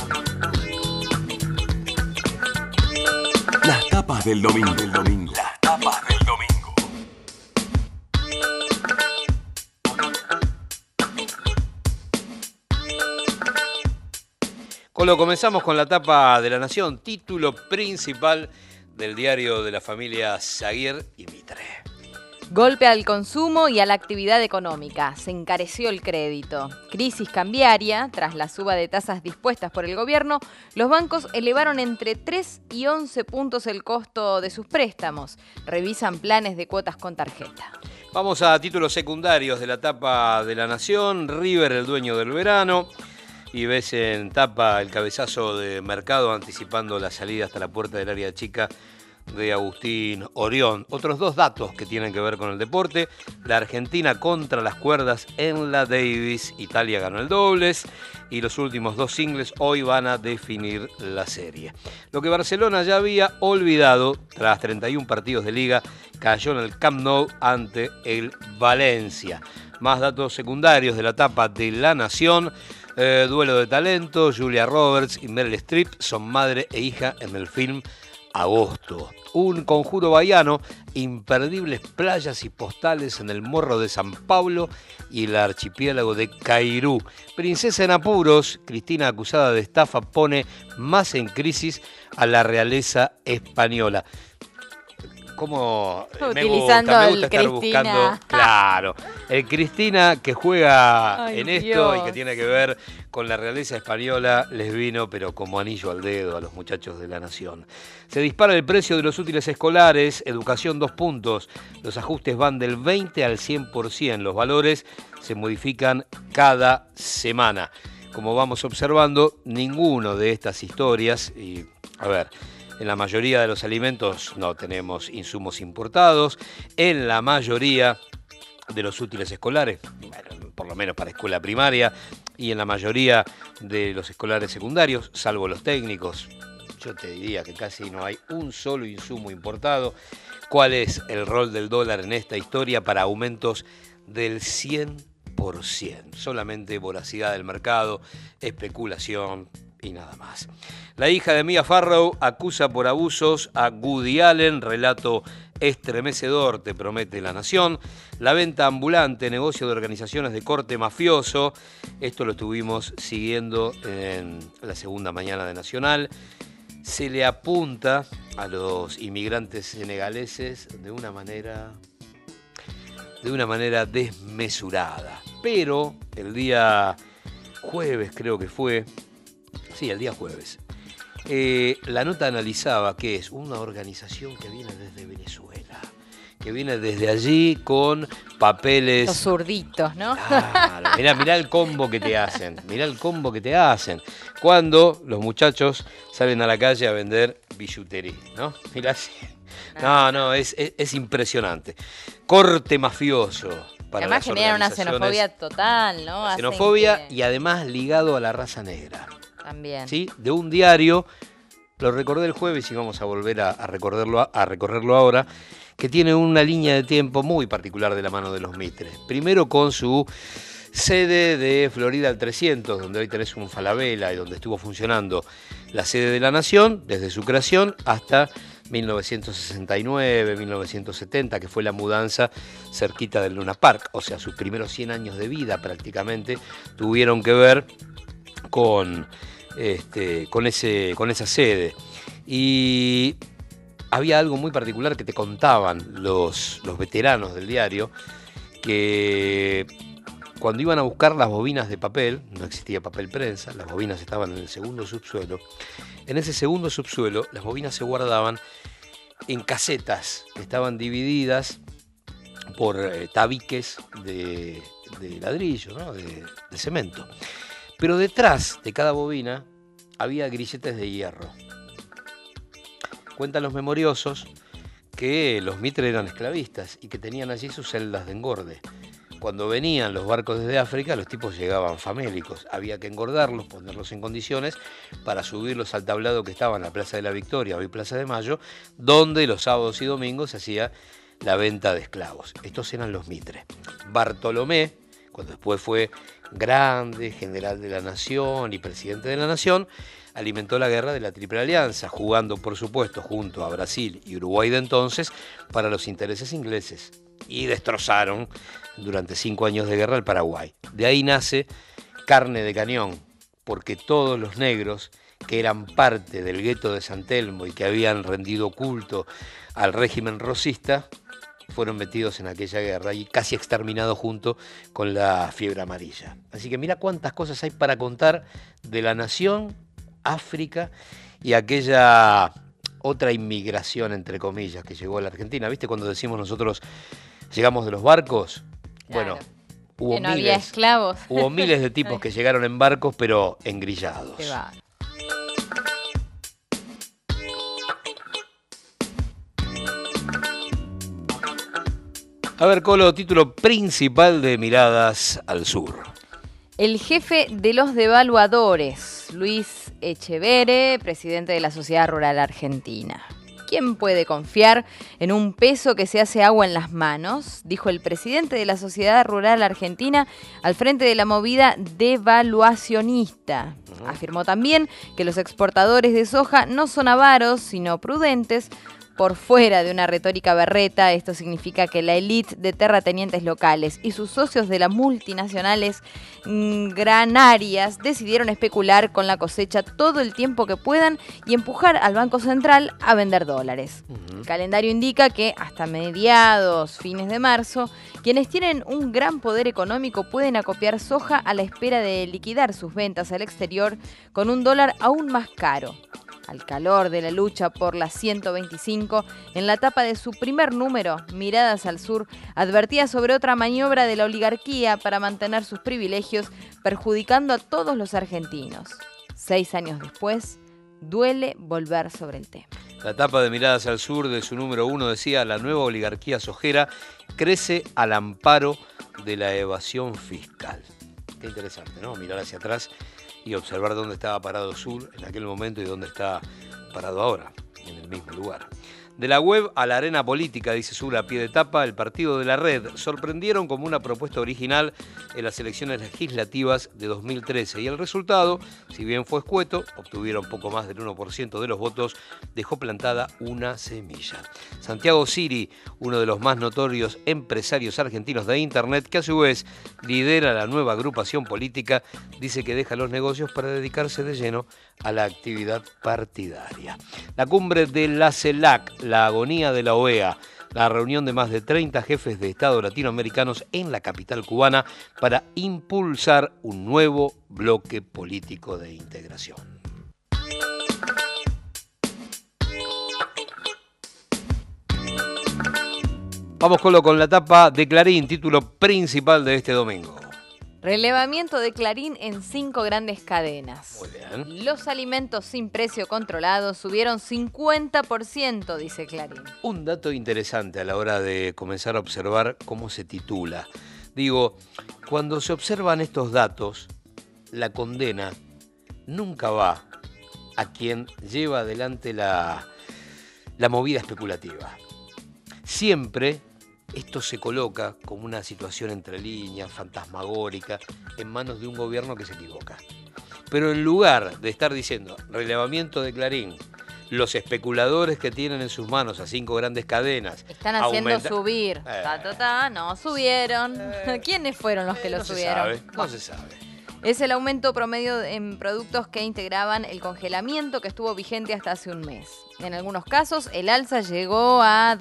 D: Las tapas del domingo. Las tapas del domingo.
B: Colo, comenzamos con la tapa de La Nación, título principal del diario de la familia Zaguier y Mitre.
E: Golpe al consumo y a la actividad económica. Se encareció el crédito. Crisis cambiaria. Tras la suba de tasas dispuestas por el gobierno, los bancos elevaron entre 3 y 11 puntos el costo de sus préstamos. Revisan planes de cuotas con tarjeta.
B: Vamos a títulos secundarios de la tapa de La Nación. River, el dueño del verano. Y ves en tapa el cabezazo de Mercado anticipando la salida hasta la puerta del área chica de Agustín Orión. Otros dos datos que tienen que ver con el deporte. La Argentina contra las cuerdas en la Davis. Italia ganó el dobles. Y los últimos dos singles hoy van a definir la serie. Lo que Barcelona ya había olvidado, tras 31 partidos de liga, cayó en el Camp Nou ante el Valencia. Más datos secundarios de la etapa de La Nación. Duelo de talento. Julia Roberts y Meryl Streep son madre e hija en el film Agosto. Un conjuro bahiano, imperdibles playas y postales en el Morro de San Pablo y el archipiélago de Cairú. Princesa en apuros, Cristina acusada de estafa pone más en crisis a la realeza española. Como
E: utilizando
B: me
E: el
B: gusta estar
E: Cristina.
B: buscando, claro, el Cristina que juega
E: Ay,
B: en esto
E: Dios.
B: y que tiene que ver con la realeza española, les vino pero como anillo al dedo a los muchachos de La Nación. Se dispara el precio de los útiles escolares, educación 2 puntos, los ajustes van del 20 al 100%, los valores se modifican cada semana. Como vamos observando, ninguno de estas historias, y a ver, en la mayoría de los alimentos no tenemos insumos importados. En la mayoría de los útiles escolares, bueno, por lo menos para escuela primaria, y en la mayoría de los escolares secundarios, salvo los técnicos, yo te diría que casi no hay un solo insumo importado. ¿Cuál es el rol del dólar en esta historia para aumentos del 100%? Solamente voracidad del mercado, especulación y nada más. La hija de Mia Farrow acusa por abusos a Woody Allen, relato estremecedor, te promete La Nación. La venta ambulante, negocio de organizaciones de corte mafioso, esto lo estuvimos siguiendo en la segunda mañana de Nacional. Se le apunta a los inmigrantes senegaleses de una manera de una manera desmesurada. Pero el día jueves, creo que fue, sí, el día jueves, la nota analizaba que es una organización que viene desde Venezuela, que viene desde allí con papeles...
E: Los zurditos, ¿no?
B: Claro, mirá el combo que te hacen, mirá el combo que te hacen. Cuando los muchachos salen a la calle a vender billutería, ¿no? Mirá así. No, es impresionante. Corte mafioso. Para
E: además
B: las
E: generan una
B: organizaciones.
E: xenofobia total, ¿no? Hacen
B: Xenofobia
E: que-
B: y además ligado a la raza negra.
E: También.
B: ¿Sí? De un diario, lo recordé el jueves y vamos a volver a recorrerlo ahora, que tiene una línea de tiempo muy particular de la mano de los Mitres. Primero con su sede de Florida al 300, donde hoy tenés un Falabella y donde estuvo funcionando la sede de la Nación, desde su creación hasta 1969, 1970, que fue la mudanza cerquita del Luna Park. O sea, sus primeros 100 años de vida prácticamente tuvieron que ver con esa sede. Y había algo muy particular que te contaban los veteranos del diario, que cuando iban a buscar las bobinas de papel, no existía papel prensa, las bobinas estaban en el segundo subsuelo. En ese segundo subsuelo las bobinas se guardaban en casetas que estaban divididas por tabiques de ladrillo, ¿no? de cemento. Pero detrás de cada bobina había grilletes de hierro. Cuentan los memoriosos que los Mitre eran esclavistas y que tenían allí sus celdas de engorde. Cuando venían los barcos desde África, los tipos llegaban famélicos. Había que engordarlos, ponerlos en condiciones para subirlos al tablado que estaba en la Plaza de la Victoria, hoy Plaza de Mayo, donde los sábados y domingos se hacía la venta de esclavos. Estos eran los Mitre. Bartolomé, cuando después fue grande, general de la Nación y presidente de la Nación, alimentó la guerra de la Triple Alianza, jugando, por supuesto, junto a Brasil y Uruguay de entonces, para los intereses ingleses. Y destrozaron durante 5 años de guerra el Paraguay. De ahí nace Carne de Cañón, porque todos los negros que eran parte del gueto de San Telmo y que habían rendido culto al régimen rosista, fueron metidos en aquella guerra y casi exterminados junto con la fiebre amarilla. Así que mira cuántas cosas hay para contar de la Nación, África y aquella otra inmigración, entre comillas, que llegó a la Argentina. ¿Viste cuando decimos nosotros llegamos de los barcos?
E: Claro.
B: Bueno, hubo
E: Que no había esclavos.
B: Hubo miles de tipos que llegaron en barcos, pero engrillados.
E: Qué va.
B: A ver, Colo, título principal de Miradas al Sur.
E: El jefe de los devaluadores, Luis Echeverre, presidente de la Sociedad Rural Argentina. ¿Quién puede confiar en un peso que se hace agua en las manos?, dijo el presidente de la Sociedad Rural Argentina al frente de la movida devaluacionista. Afirmó también que los exportadores de soja no son avaros, sino prudentes. Por fuera de una retórica berreta, esto significa que la élite de terratenientes locales y sus socios de las multinacionales granarias decidieron especular con la cosecha todo el tiempo que puedan y empujar al Banco Central a vender dólares. El calendario indica que hasta mediados, fines de marzo, quienes tienen un gran poder económico pueden acopiar soja a la espera de liquidar sus ventas al exterior con un dólar aún más caro. Al calor de la lucha por las 125, en la tapa de su primer número, Miradas al Sur, advertía sobre otra maniobra de la oligarquía para mantener sus privilegios, perjudicando a todos los argentinos. 6 años después, duele volver sobre el tema.
B: La tapa de Miradas al Sur de su número 1 decía: la nueva oligarquía sojera crece al amparo de la evasión fiscal. Qué interesante, ¿no? Mirar hacia atrás y observar dónde estaba parado Sur en aquel momento y dónde está parado ahora, en el mismo lugar. De la web a la arena política, dice Sur a pie de tapa, el partido de la Red sorprendieron como una propuesta original en las elecciones legislativas de 2013 y el resultado, si bien fue escueto, obtuvieron poco más del 1% de los votos, dejó plantada una semilla. Santiago Siri, uno de los más notorios empresarios argentinos de Internet, que a su vez lidera la nueva agrupación política, dice que deja los negocios para dedicarse de lleno a la actividad partidaria. La cumbre de la CELAC, la agonía de la OEA, la reunión de más de 30 jefes de Estado latinoamericanos en la capital cubana para impulsar un nuevo bloque político de integración. Vamos con la tapa de Clarín, título principal de este domingo.
E: Relevamiento de Clarín en 5 grandes cadenas.
B: Muy bien.
E: Los alimentos sin precio controlado subieron 50%, dice Clarín.
B: Un dato interesante a la hora de comenzar a observar cómo se titula. Digo, cuando se observan estos datos, la condena nunca va a quien lleva adelante la movida especulativa. Siempre esto se coloca como una situación entre líneas, fantasmagórica, en manos de un gobierno que se equivoca. Pero en lugar de estar diciendo relevamiento de Clarín, los especuladores que tienen en sus manos a 5 grandes cadenas
E: están haciendo subir. No, subieron. ¿Quiénes fueron los que lo subieron?
B: No se sabe.
E: Es el aumento promedio en productos que integraban el congelamiento que estuvo vigente hasta hace un mes. En algunos casos, el alza llegó a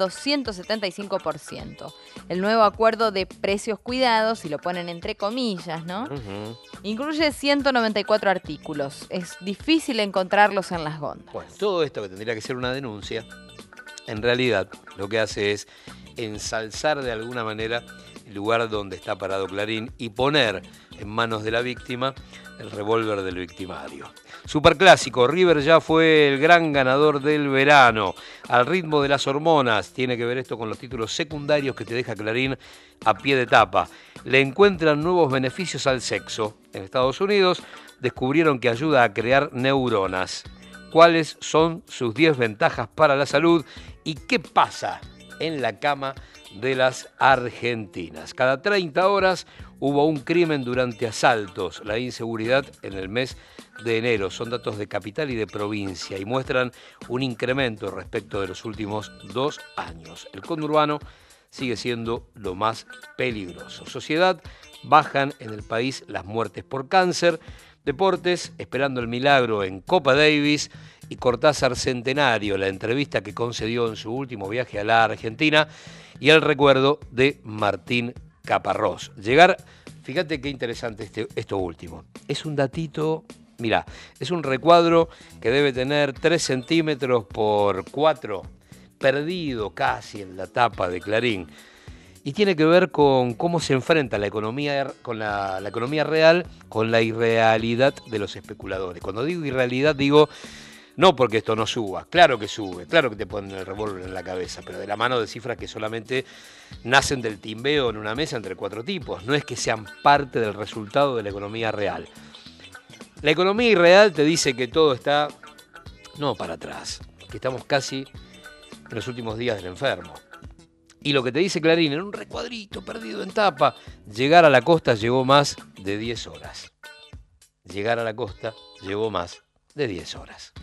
E: 275%. El nuevo acuerdo de precios cuidados, si lo ponen entre comillas, ¿no? Incluye 194 artículos. Es difícil encontrarlos en las góndolas.
B: Bueno, todo esto que tendría que ser una denuncia, en realidad lo que hace es ensalzar de alguna manera el lugar donde está parado Clarín y poner en manos de la víctima el revólver del victimario. Superclásico, River ya fue el gran ganador del verano. Al ritmo de las hormonas, tiene que ver esto con los títulos secundarios que te deja Clarín a pie de tapa. Le encuentran nuevos beneficios al sexo. En Estados Unidos descubrieron que ayuda a crear neuronas. ¿Cuáles son sus 10 ventajas para la salud? ¿Y qué pasa en la cama de las argentinas? Cada 30 horas hubo un crimen durante asaltos. La inseguridad en el mes de enero. Son datos de capital y de provincia y muestran un incremento respecto de los últimos 2 años. El conurbano sigue siendo lo más peligroso. Sociedad, bajan en el país las muertes por cáncer. Deportes, esperando el milagro en Copa Davis. Y Cortázar Centenario, la entrevista que concedió en su último viaje a la Argentina y el recuerdo de Martín Caparrós. Llegar, fíjate qué interesante esto último. Es un datito, mirá, es un recuadro que debe tener 3 centímetros por 4, perdido casi en la tapa de Clarín. Y tiene que ver con cómo se enfrenta la economía, con la economía real con la irrealidad de los especuladores. Cuando digo irrealidad, digo no porque esto no suba, claro que sube, claro que te ponen el revólver en la cabeza, pero de la mano de cifras que solamente nacen del timbeo en una mesa entre 4 tipos, no es que sean parte del resultado de la economía real. La economía irreal te dice que todo está, no para atrás, que estamos casi en los últimos días del enfermo. Y lo que te dice Clarín, en un recuadrito perdido en tapa, llegar a la costa llevó más de 10 horas. Llegar a la costa llevó más de 10 horas.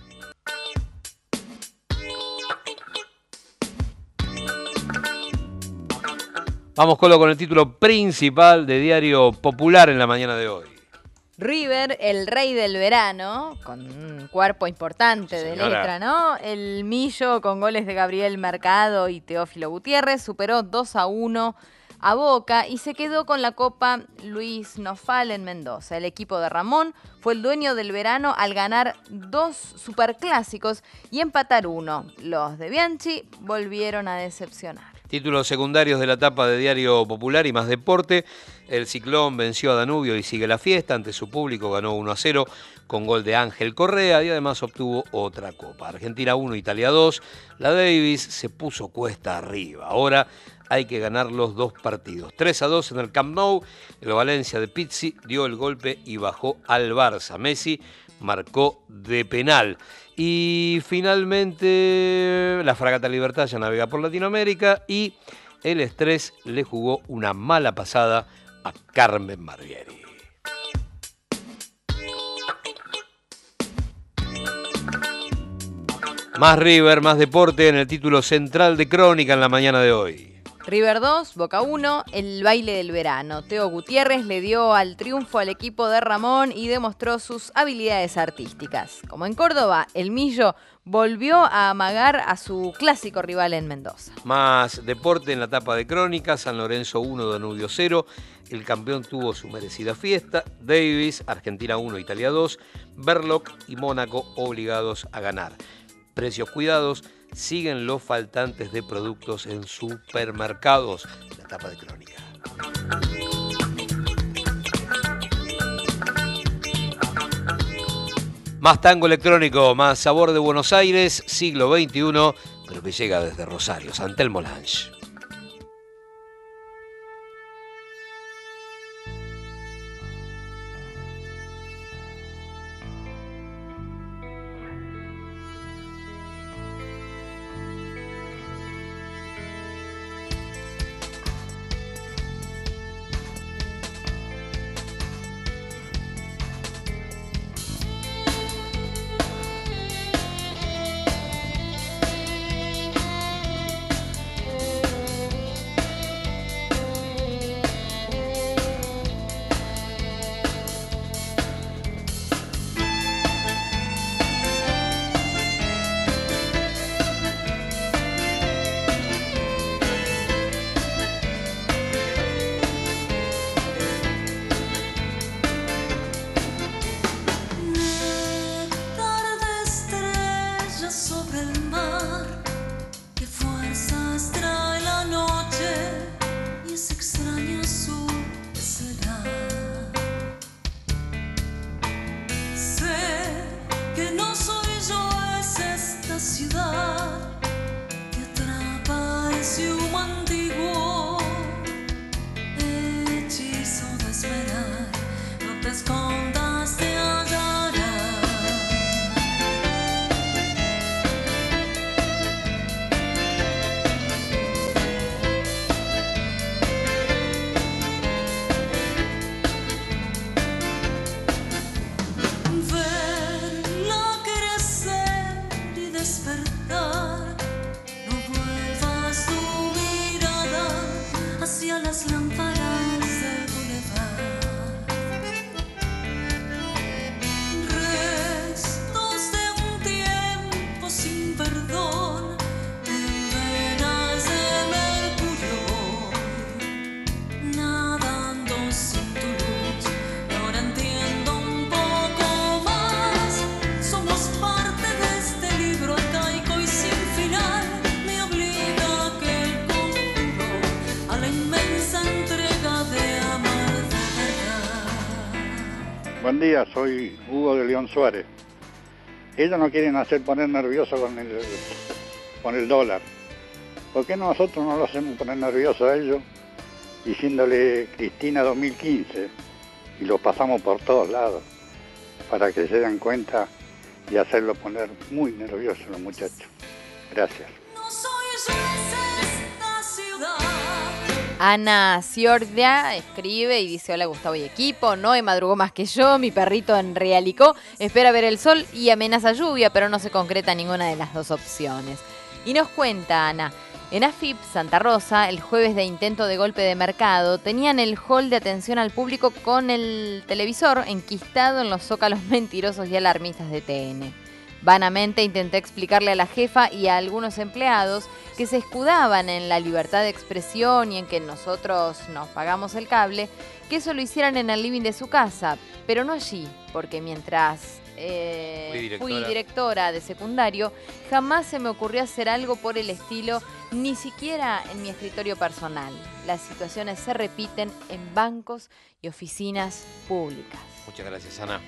B: Vamos con el título principal de Diario Popular en la mañana de hoy.
E: River, el rey del verano, con un cuerpo importante de letra, ¿no? El Millo, con goles de Gabriel Mercado y Teófilo Gutiérrez, superó 2-1 a Boca y se quedó con la Copa Luis Nofal en Mendoza. El equipo de Ramón fue el dueño del verano al ganar 2 superclásicos y empatar 1. Los de Bianchi volvieron a decepcionar.
B: Títulos secundarios de la tapa de Diario Popular y más deporte. El Ciclón venció a Danubio y sigue la fiesta. Ante su público ganó 1-0 con gol de Ángel Correa y además obtuvo otra copa. Argentina 1, Italia 2. La Davis se puso cuesta arriba. Ahora hay que ganar los 2 partidos. 3-2 en el Camp Nou. El Valencia de Pizzi dio el golpe y bajó al Barça. Messi marcó de penal. Y finalmente la Fragata Libertad ya navega por Latinoamérica y el estrés le jugó una mala pasada a Carmen Barbieri. Más River, más deporte en el título central de Crónica en la mañana de hoy.
E: River 2, Boca 1, el baile del verano. Teo Gutiérrez le dio al triunfo al equipo de Ramón y demostró sus habilidades artísticas. Como en Córdoba, el Millo volvió a amagar a su clásico rival en Mendoza.
B: Más deporte en la etapa de Crónica, San Lorenzo 1, Danubio 0. El campeón tuvo su merecida fiesta. Davis, Argentina 1, Italia 2. Berloc y Mónaco obligados a ganar. Precios cuidados. Siguen los faltantes de productos en supermercados. La etapa de Crónica. Más tango electrónico, más sabor de Buenos Aires, siglo XXI, pero que llega desde Rosario, San Telmo Lange.
R: Buen día, soy Hugo de León Suárez. Ellos nos quieren hacer poner nervioso con el dólar. ¿Por qué nosotros no lo hacemos poner nervioso a ellos diciéndole Cristina 2015 y lo pasamos por todos lados para que se den cuenta y hacerlo poner muy nervioso a los muchachos? Gracias.
E: Ana Ciordia escribe y dice: hola Gustavo y equipo, Noé madrugó más que yo, mi perrito en Realicó espera ver el sol y amenaza lluvia, pero no se concreta ninguna de las dos opciones. Y nos cuenta Ana, en AFIP Santa Rosa, el jueves de intento de golpe de mercado, tenían el hall de atención al público con el televisor enquistado en los zócalos mentirosos y alarmistas de TN. Vanamente intenté explicarle a la jefa y a algunos empleados que se escudaban en la libertad de expresión y en que nosotros nos pagamos el cable, que eso lo hicieran en el living de su casa, pero no allí, porque mientras fui directora de secundario, jamás se me ocurrió hacer algo por el estilo, ni siquiera en mi escritorio personal. Las situaciones se repiten en bancos y oficinas públicas.
B: Muchas gracias, Ana.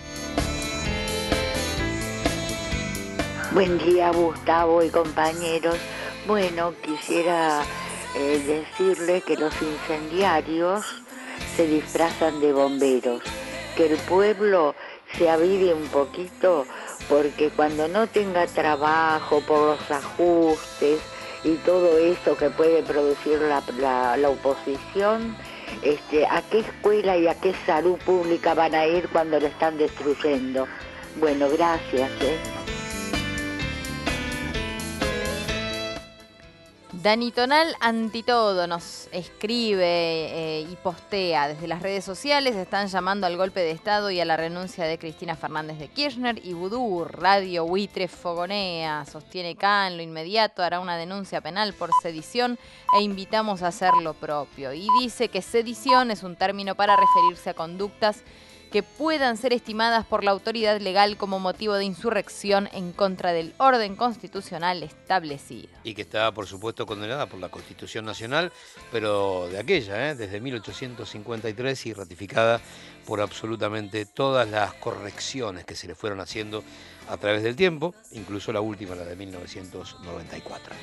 S: Buen día, Gustavo y compañeros. Bueno, quisiera decirle que los incendiarios se disfrazan de bomberos, que el pueblo se avive un poquito, porque cuando no tenga trabajo por los ajustes y todo eso que puede producir la oposición, ¿a qué escuela y a qué salud pública van a ir cuando lo están destruyendo? Bueno, gracias.
E: Dani Tonal, ante todo, nos escribe y postea desde las redes sociales. Están llamando al golpe de Estado y a la renuncia de Cristina Fernández de Kirchner. Y Vudú, Radio Buitre fogonea, sostiene que en lo inmediato hará una denuncia penal por sedición e invitamos a hacer lo propio. Y dice que sedición es un término para referirse a conductas que puedan ser estimadas por la autoridad legal como motivo de insurrección en contra del orden constitucional establecido.
B: Y que está, por supuesto, condenada por la Constitución Nacional, pero de aquella, desde 1853 y ratificada por absolutamente todas las correcciones que se le fueron haciendo a través del tiempo, incluso la última, la de 1994.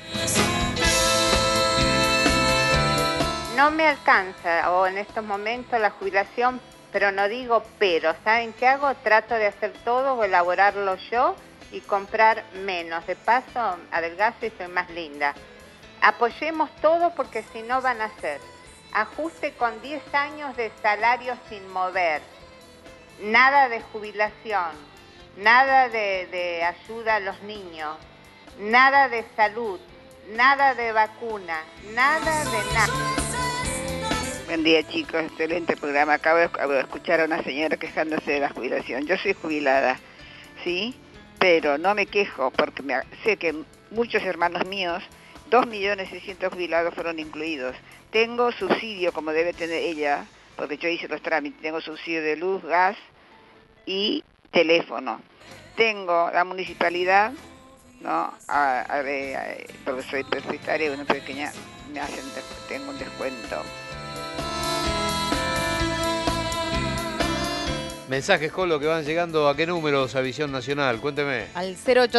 T: No me alcanza, o en estos momentos, la jubilación. Pero no digo pero, ¿saben qué hago? Trato de hacer todo o elaborarlo yo y comprar menos. De paso, adelgazo y soy más linda. Apoyemos todo porque si no van a ser ajuste con 10 años de salario sin mover, nada de jubilación, nada de ayuda a los niños, nada de salud, nada de vacuna, nada de nada.
U: Buen día, chicos, excelente programa. Acabo de escuchar a una señora quejándose de la jubilación. Yo soy jubilada, ¿sí? Pero no me quejo porque sé que muchos hermanos míos, 2.600.000 jubilados fueron incluidos. Tengo subsidio, como debe tener ella, porque yo hice los trámites. Tengo subsidio de luz, gas y teléfono. Tengo la municipalidad, ¿no? Porque soy propietaria de una pequeña, tengo un descuento.
B: Mensajes, Colo, que van llegando. ¿A qué números a Visión Nacional? Cuénteme.
E: Al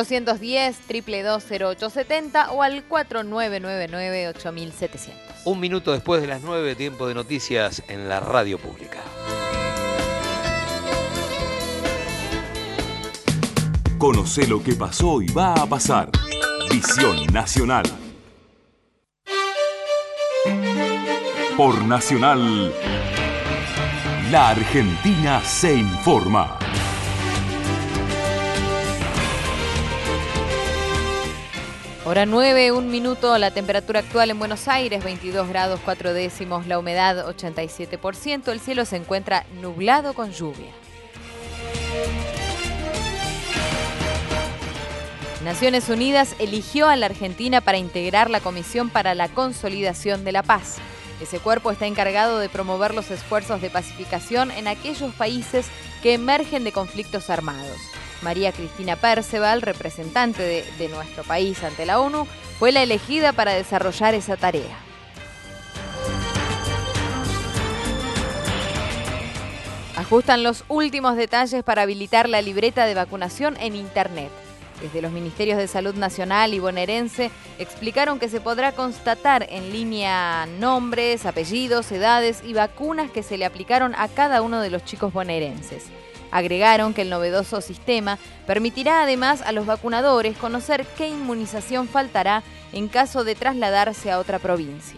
E: 0810-222-0870 o al 4999-8700.
B: Un minuto después de las 9, tiempo de noticias en la radio pública.
D: Conoce lo que pasó y va a pasar. Visión Nacional. Por Nacional, la Argentina se informa.
E: Hora 9, 1 minuto, la temperatura actual en Buenos Aires, 22 grados 4 décimos, la humedad 87%, el cielo se encuentra nublado con lluvia. Naciones Unidas eligió a la Argentina para integrar la Comisión para la Consolidación de la Paz. Ese cuerpo está encargado de promover los esfuerzos de pacificación en aquellos países que emergen de conflictos armados. María Cristina Perceval, representante de nuestro país ante la ONU, fue la elegida para desarrollar esa tarea. Ajustan los últimos detalles para habilitar la libreta de vacunación en Internet. Desde los Ministerios de Salud Nacional y bonaerense explicaron que se podrá constatar en línea nombres, apellidos, edades y vacunas que se le aplicaron a cada uno de los chicos bonaerenses. Agregaron que el novedoso sistema permitirá además a los vacunadores conocer qué inmunización faltará en caso de trasladarse a otra provincia.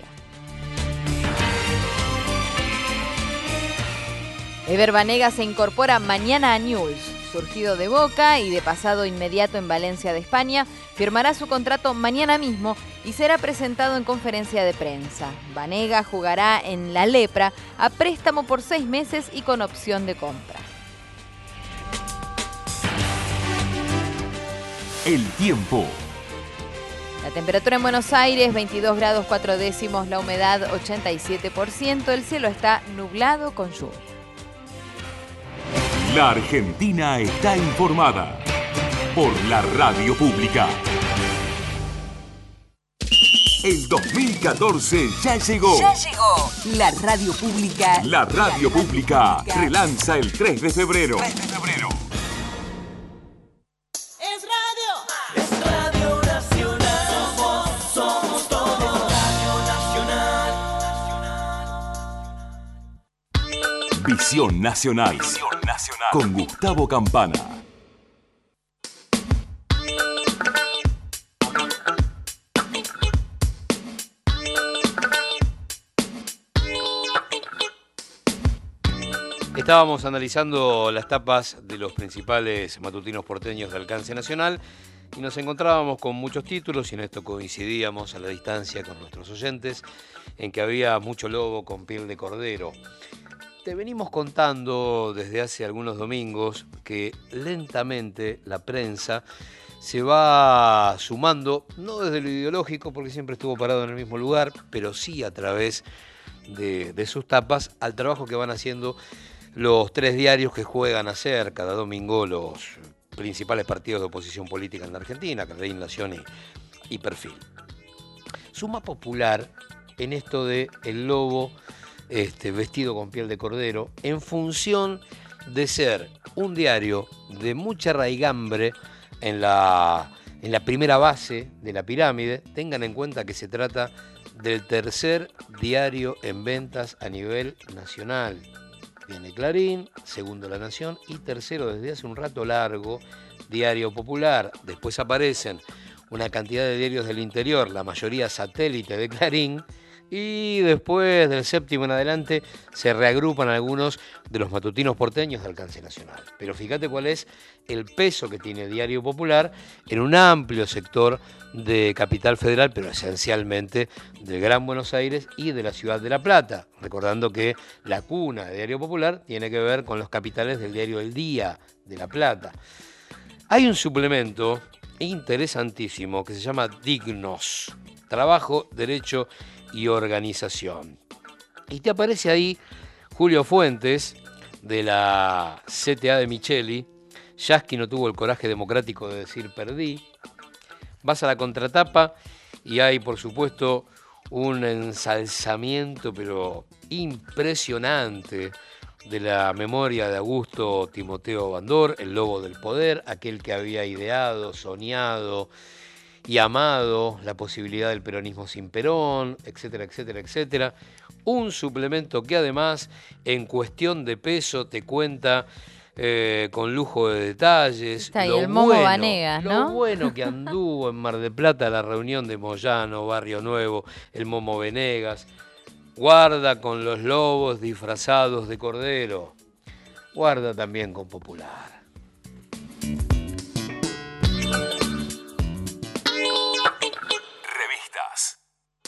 E: Ever Banega se incorpora mañana a Newell's. Surgido de Boca y de pasado inmediato en Valencia de España, firmará su contrato mañana mismo y será presentado en conferencia de prensa. Banega jugará en La Lepra a préstamo por 6 meses y con opción de compra.
D: El tiempo.
E: La temperatura en Buenos Aires, 22 grados 4 décimos, la humedad 87%, el cielo está nublado con lluvia.
D: La Argentina está informada por la radio pública. El 2014 ya llegó.
C: Ya llegó. La radio pública.
D: La radio pública relanza el 3 de febrero.
A: Es Radio Nacional. Somos todos Radio Nacional.
D: Visión Nacional. Con Gustavo Campana.
B: Estábamos analizando las tapas de los principales matutinos porteños de alcance nacional y nos encontrábamos con muchos títulos, y en esto coincidíamos a la distancia con nuestros oyentes, en que había mucho lobo con piel de cordero. Te venimos contando desde hace algunos domingos que lentamente la prensa se va sumando, no desde lo ideológico, porque siempre estuvo parado en el mismo lugar, pero sí a través de sus tapas, al trabajo que van haciendo los 3 diarios que juegan a hacer cada domingo los principales partidos de oposición política en la Argentina, Clarín, Nación y Perfil. Suma popular en esto de el lobo vestido con piel de cordero, en función de ser un diario de mucha raigambre en la primera base de la pirámide. Tengan en cuenta que se trata del tercer diario en ventas a nivel nacional. Viene Clarín, segundo La Nación y tercero desde hace un rato largo Diario Popular. Después aparecen una cantidad de diarios del interior, la mayoría satélite de Clarín, y después del séptimo en adelante se reagrupan algunos de los matutinos porteños de alcance nacional. Pero fíjate cuál es el peso que tiene Diario Popular en un amplio sector de Capital Federal, pero esencialmente del Gran Buenos Aires y de la Ciudad de La Plata. Recordando que la cuna de Diario Popular tiene que ver con los capitales del diario El Día de La Plata. Hay un suplemento interesantísimo que se llama Dignos, Trabajo, Derecho y Organización. Y te aparece ahí Julio Fuentes, de la CTA de Micheli. Yasky no tuvo el coraje democrático de decir perdí. Vas a la contratapa y hay, por supuesto, un ensalzamiento, pero impresionante, de la memoria de Augusto Timoteo Bandor, el lobo del poder, aquel que había ideado, soñado y amado la posibilidad del peronismo sin Perón, etcétera, etcétera, etcétera. Un suplemento que además, en cuestión de peso, te cuenta con lujo de detalles.
E: Está ahí el Momo Vanegas, ¿no?
B: Lo bueno que anduvo en Mar del Plata, la reunión de Moyano, Barrio Nuevo, el Momo Venegas. Guarda con los lobos disfrazados de cordero. Guarda también con Popular.
D: Revistas.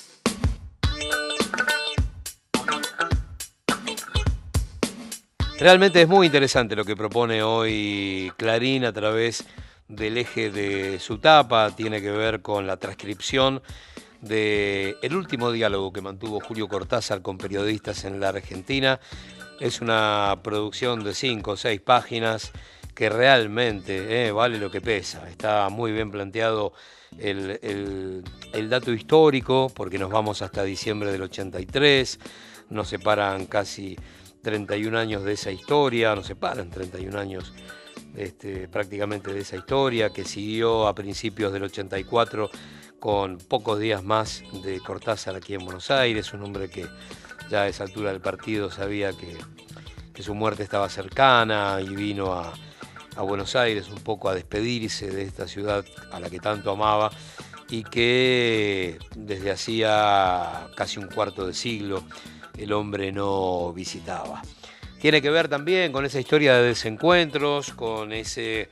B: Realmente es muy interesante lo que propone hoy Clarín a través del eje de su tapa. Tiene que ver con la transcripción del último diálogo que mantuvo Julio Cortázar con periodistas en la Argentina. Es una producción de 5 o 6 páginas que realmente vale lo que pesa. Está muy bien planteado el dato histórico, porque nos vamos hasta diciembre del 83, nos separan casi 31 años de esa historia, nos separan 31 años prácticamente de esa historia, que siguió a principios del 84 con pocos días más de Cortázar aquí en Buenos Aires, un hombre que ya a esa altura del partido sabía que su muerte estaba cercana y vino a Buenos Aires un poco a despedirse de esta ciudad a la que tanto amaba y que desde hacía casi un cuarto de siglo el hombre no visitaba. Tiene que ver también con esa historia de desencuentros, con ese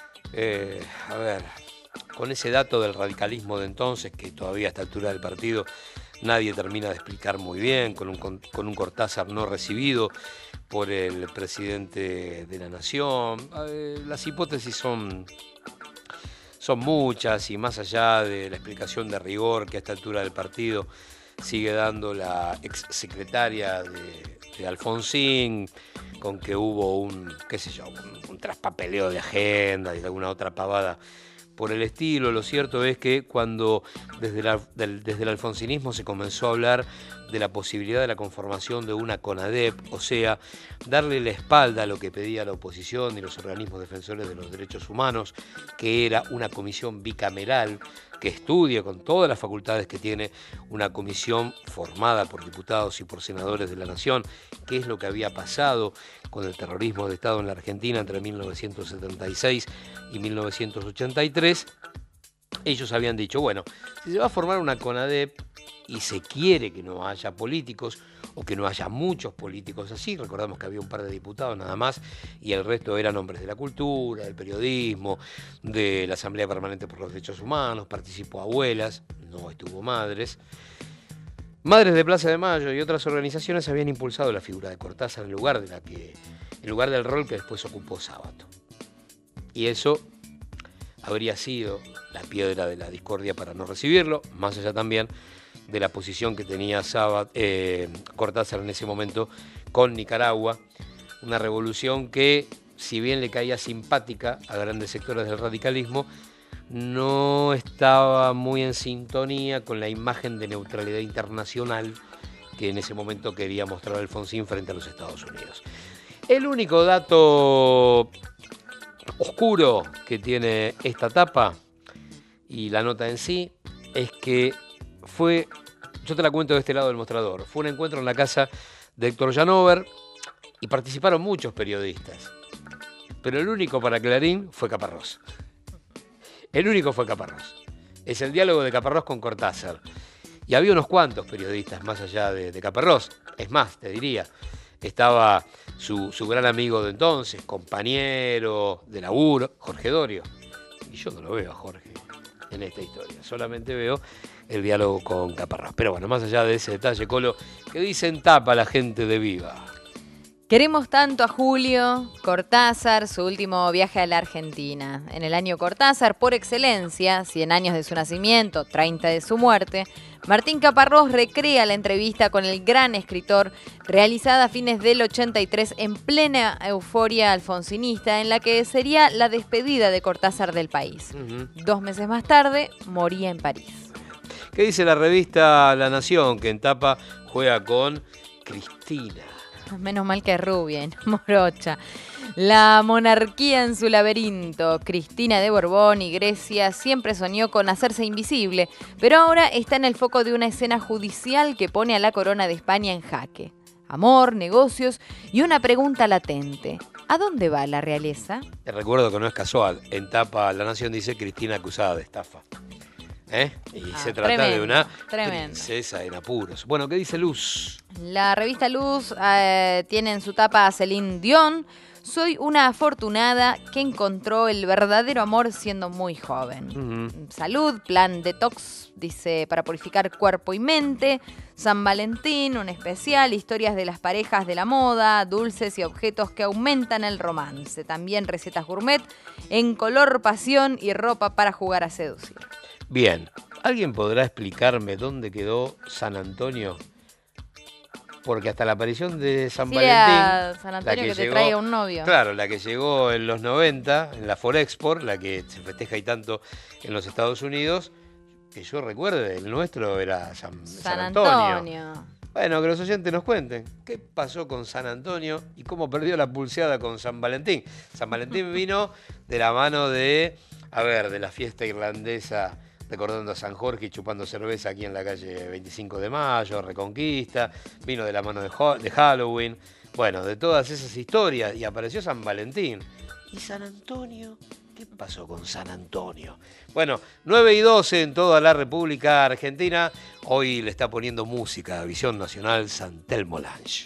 B: con ese dato del radicalismo de entonces, que todavía a esta altura del partido nadie termina de explicar muy bien, con un Cortázar no recibido por el presidente de la Nación. Las hipótesis son muchas, y más allá de la explicación de rigor que a esta altura del partido sigue dando la exsecretaria de Alfonsín, con que hubo un traspapeleo de agenda y alguna otra pavada por el estilo. Lo cierto es que cuando desde el alfonsinismo se comenzó a hablar de la posibilidad de la conformación de una CONADEP, o sea, darle la espalda a lo que pedía la oposición y los organismos defensores de los derechos humanos, que era una comisión bicameral que estudie con todas las facultades que tiene una comisión formada por diputados y por senadores de la Nación, qué es lo que había pasado con el terrorismo de Estado en la Argentina entre 1976 y 1983, ellos habían dicho, bueno, si se va a formar una CONADEP, y se quiere que no haya políticos o que no haya muchos políticos así. Recordamos que había un par de diputados nada más y el resto eran hombres de la cultura, del periodismo, de la Asamblea Permanente por los Derechos Humanos, participó Abuelas, no estuvo Madres. Madres de Plaza de Mayo y otras organizaciones habían impulsado la figura de Cortázar en lugar del rol que después ocupó Sábato. Y eso habría sido la piedra de la discordia para no recibirlo, más allá también de la posición que tenía Cortázar en ese momento con Nicaragua, una revolución que, si bien le caía simpática a grandes sectores del radicalismo, no estaba muy en sintonía con la imagen de neutralidad internacional que en ese momento quería mostrar Alfonsín frente a los Estados Unidos. El único dato oscuro que tiene esta tapa y la nota en sí es que fue, yo te la cuento de este lado del mostrador, fue un encuentro en la casa de Héctor Janover y participaron muchos periodistas, pero el único para Clarín fue Caparrós. El único fue Caparrós. Es el diálogo de Caparrós con Cortázar. Y había unos cuantos periodistas más allá de Caparrós. Es más, te diría, estaba su gran amigo de entonces, compañero de laburo, Jorge Dorio. Y yo no lo veo a Jorge en esta historia, solamente veo el diálogo con Caparrós. Pero bueno, más allá de ese detalle, Colo, ¿qué dicen tapa la gente de Viva?
E: Queremos tanto a Julio Cortázar, su último viaje a la Argentina. En el año Cortázar, por excelencia, 100 años de su nacimiento, 30 de su muerte, Martín Caparrós recrea la entrevista con el gran escritor realizada a fines del 83 en plena euforia alfonsinista, en la que sería la despedida de Cortázar del país. 2 meses más tarde, moría en París.
B: ¿Qué dice la revista La Nación, que en tapa juega con Cristina?
E: Menos mal que es rubia y no morocha. La monarquía en su laberinto. Cristina de Borbón y Grecia siempre soñó con hacerse invisible, pero ahora está en el foco de una escena judicial que pone a la corona de España en jaque. Amor, negocios y una pregunta latente. ¿A dónde va la realeza?
B: Te recuerdo que no es casual. En tapa La Nación dice Cristina acusada de estafa. Y se trata de una princesa en apuros. Bueno, ¿qué dice Luz?
E: La revista Luz tiene en su tapa a Celine Dion. Soy una afortunada que encontró el verdadero amor siendo muy joven. Salud, plan detox, dice, para purificar cuerpo y mente. San Valentín, un especial, historias de las parejas de la moda, dulces y objetos que aumentan el romance. También recetas gourmet en color, pasión y ropa para jugar a seducir.
B: Bien, ¿alguien podrá explicarme dónde quedó San Antonio? Porque hasta la aparición de San Valentín...
E: San Antonio que te traiga un novio.
B: Claro, la que llegó en los 90, en la Forexport, la que se festeja y tanto en los Estados Unidos, que yo recuerde, el nuestro era San Antonio. Bueno, que los oyentes nos cuenten qué pasó con San Antonio y cómo perdió la pulseada con San Valentín. San Valentín vino de la mano de la fiesta irlandesa, recordando a San Jorge y chupando cerveza aquí en la calle 25 de Mayo, Reconquista, vino de la mano de Halloween, bueno, de todas esas historias, y apareció San Valentín. ¿Y San Antonio? ¿Qué pasó con San Antonio? Bueno, 9:12 en toda la República Argentina. Hoy le está poniendo música a Visión Nacional San Telmo Lange.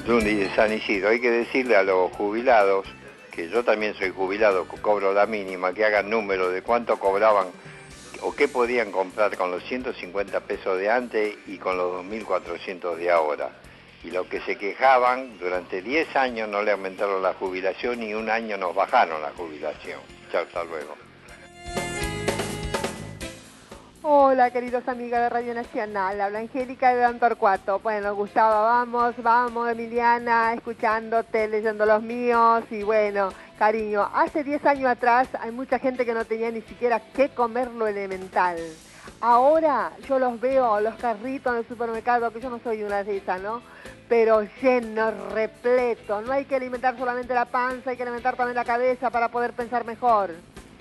I: de San Isidro. Hay que decirle a los jubilados, que yo también soy jubilado, cobro la mínima, que hagan número de cuánto cobraban o qué podían comprar con los 150 pesos de antes y con los 2.400 de ahora. Y lo que se quejaban, durante 10 años no le aumentaron la jubilación y un año nos bajaron la jubilación. Chao, hasta luego.
F: Hola, queridos amigos de Radio Nacional. Habla Angélica de Don Torcuato. Bueno, Gustavo, vamos, Emiliana, escuchándote, leyendo los míos. Y bueno, cariño, hace 10 años atrás hay mucha gente que no tenía ni siquiera qué comer lo elemental. Ahora yo los veo, los carritos en el supermercado, que yo no soy una de esas, ¿no? Pero lleno, repleto. No hay que alimentar solamente la panza, hay que alimentar también la cabeza para poder pensar mejor.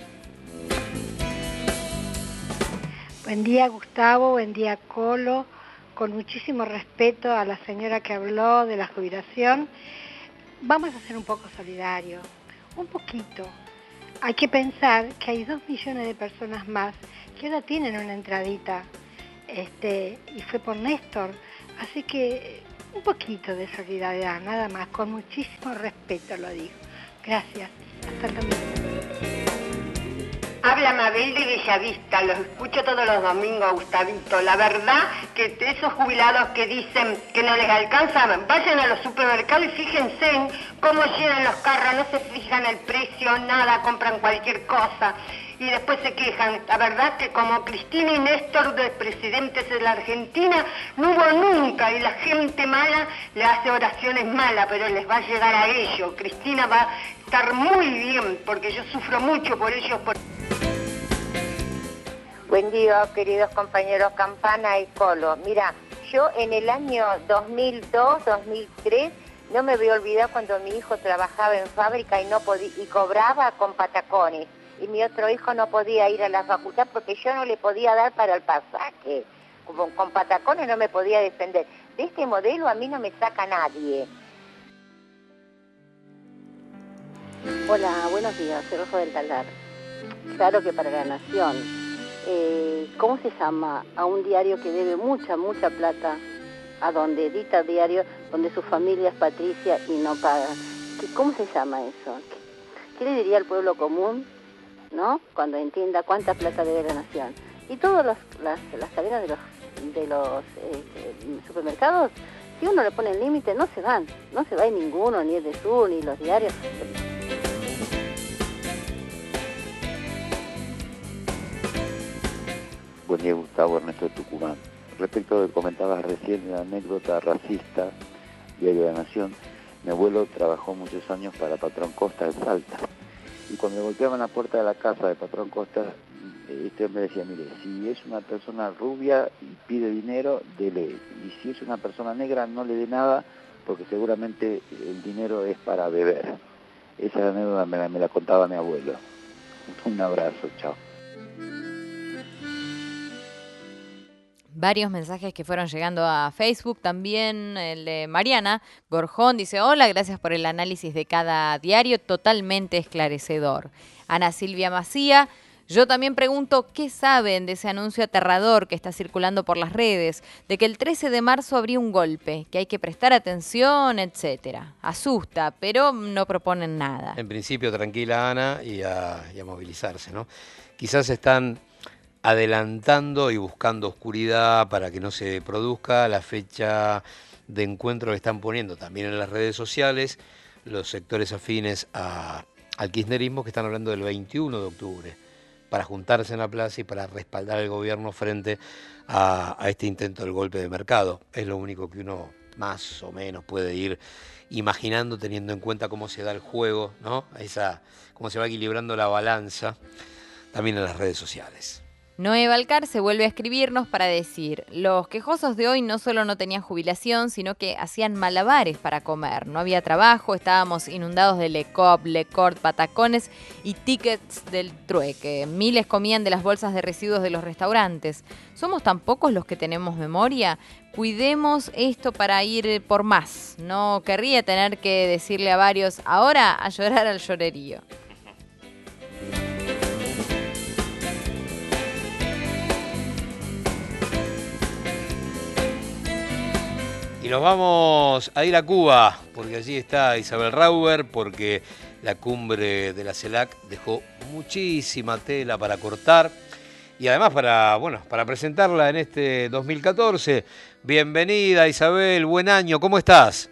V: Buen día, Gustavo, buen día, Colo. Con muchísimo respeto a la señora que habló de la jubilación, vamos a ser un poco solidarios, un poquito. Hay que pensar que hay 2 millones de personas más que ahora tienen una entradita, y fue por Néstor. Así que un poquito de solidaridad, nada más, con muchísimo respeto lo digo. Gracias, hasta el domingo.
W: Habla Mabel de Bellavista, los escucho todos los domingos, Gustavito. La verdad que esos jubilados que dicen que no les alcanza, vayan a los supermercados y fíjense en cómo llenan los carros, no se fijan el precio, nada, compran cualquier cosa y después se quejan. La verdad que como Cristina y Néstor de presidentes de la Argentina no hubo nunca, y la gente mala le hace oraciones malas, pero les va a llegar a ellos. Cristina va a estar muy bien, porque yo sufro mucho por ellos.
X: Buen día, queridos compañeros Campana y Colo. Mira, yo en el año 2002, 2003, no me voy a olvidar cuando mi hijo trabajaba en fábrica y no podía, y cobraba con patacones. Y mi otro hijo no podía ir a la facultad porque yo no le podía dar para el pasaje. Con patacones no me podía defender. De este modelo a mí no me saca nadie.
Y: Hola, buenos días, Rojo del Talar. Claro que para La Nación. ¿Cómo se llama a un diario que debe mucha plata, a donde edita diario, donde su familia es Patricia y no paga? ¿Cómo se llama eso? ¿Qué le diría al pueblo común, no? Cuando entienda cuánta plata debe La Nación. Y todas las cadenas de los supermercados, si uno le pone el límite, no se va ninguno, ni el de Sur, ni los diarios.
H: Buen día, Gustavo, Ernesto de Tucumán. Respecto a lo que comentabas recién, la anécdota racista, Diario de la Nación, mi abuelo trabajó muchos años para Patrón Costa de Salta. Y cuando golpeaban la puerta de la casa de Patrón Costa, este hombre decía, mire, si es una persona rubia y pide dinero, dele. Y si es una persona negra, no le dé nada, porque seguramente el dinero es para beber. Esa anécdota me la contaba mi abuelo. Un abrazo, chao.
E: Varios mensajes que fueron llegando a Facebook, también el de Mariana Gorjón dice, hola, gracias por el análisis de cada diario, totalmente esclarecedor. Ana Silvia Macía, yo también pregunto, ¿qué saben de ese anuncio aterrador que está circulando por las redes, de que el 13 de marzo habría un golpe, que hay que prestar atención, etcétera? Asusta, pero no proponen nada.
B: En principio, tranquila, Ana, y a movilizarse, ¿no? Quizás están adelantando y buscando oscuridad para que no se produzca la fecha de encuentro que están poniendo también en las redes sociales los sectores afines al kirchnerismo, que están hablando del 21 de octubre, para juntarse en la plaza y para respaldar al gobierno frente a este intento del golpe de mercado. Es lo único que uno más o menos puede ir imaginando, teniendo en cuenta cómo se da el juego, ¿no? Cómo se va equilibrando la balanza también en las redes sociales.
E: Noé Balcar se vuelve a escribirnos para decir, los quejosos de hoy no solo no tenían jubilación, sino que hacían malabares para comer. No había trabajo, estábamos inundados de Lecop, Lecort, patacones y tickets del trueque. Miles comían de las bolsas de residuos de los restaurantes. ¿Somos tan pocos los que tenemos memoria? Cuidemos esto para ir por más. No querría tener que decirle a varios, ahora a llorar al llorerío.
B: Y nos vamos a ir a Cuba, porque allí está Isabel Rauber, porque la cumbre de la CELAC dejó muchísima tela para cortar. Y además para presentarla en este 2014. Bienvenida Isabel, buen año, ¿cómo estás?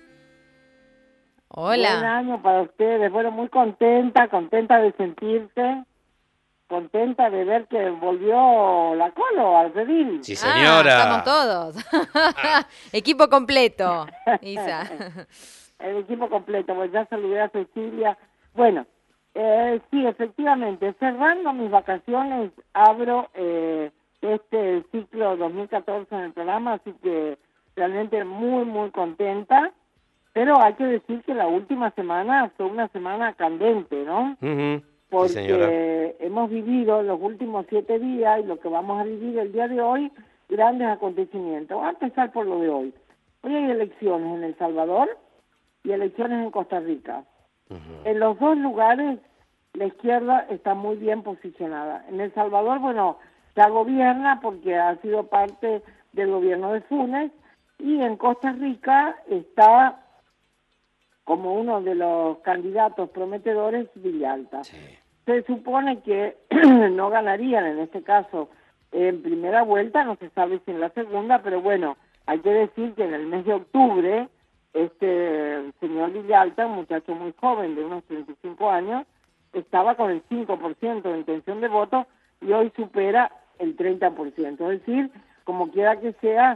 E: Hola.
G: Buen año para ustedes. Bueno, muy contenta de sentirte, contenta de ver que volvió la Colo al redil.
B: Sí, señora.
E: Estamos todos. Equipo completo, Isa.
G: El equipo completo, pues ya saludé a Cecilia. Bueno, sí, efectivamente, cerrando mis vacaciones, abro este ciclo 2014 en el programa, así que realmente muy, muy contenta. Pero hay que decir que la última semana fue una semana candente, ¿no? Porque hemos vivido los últimos 7 días y lo que vamos a vivir el día de hoy, grandes acontecimientos. Vamos a empezar por lo de hoy. Hoy hay elecciones en El Salvador y elecciones en Costa Rica. En los dos lugares la izquierda está muy bien posicionada. En El Salvador, bueno, ya gobierna porque ha sido parte del gobierno de Funes, y en Costa Rica está como uno de los candidatos prometedores Villalta. Se supone que no ganarían en este caso en primera vuelta, no se sabe si en la segunda, pero bueno, hay que decir que en el mes de octubre este señor Villalta, un muchacho muy joven de unos 35 años, estaba con el 5% de intención de voto y hoy supera el 30%. Es decir, como quiera que sea,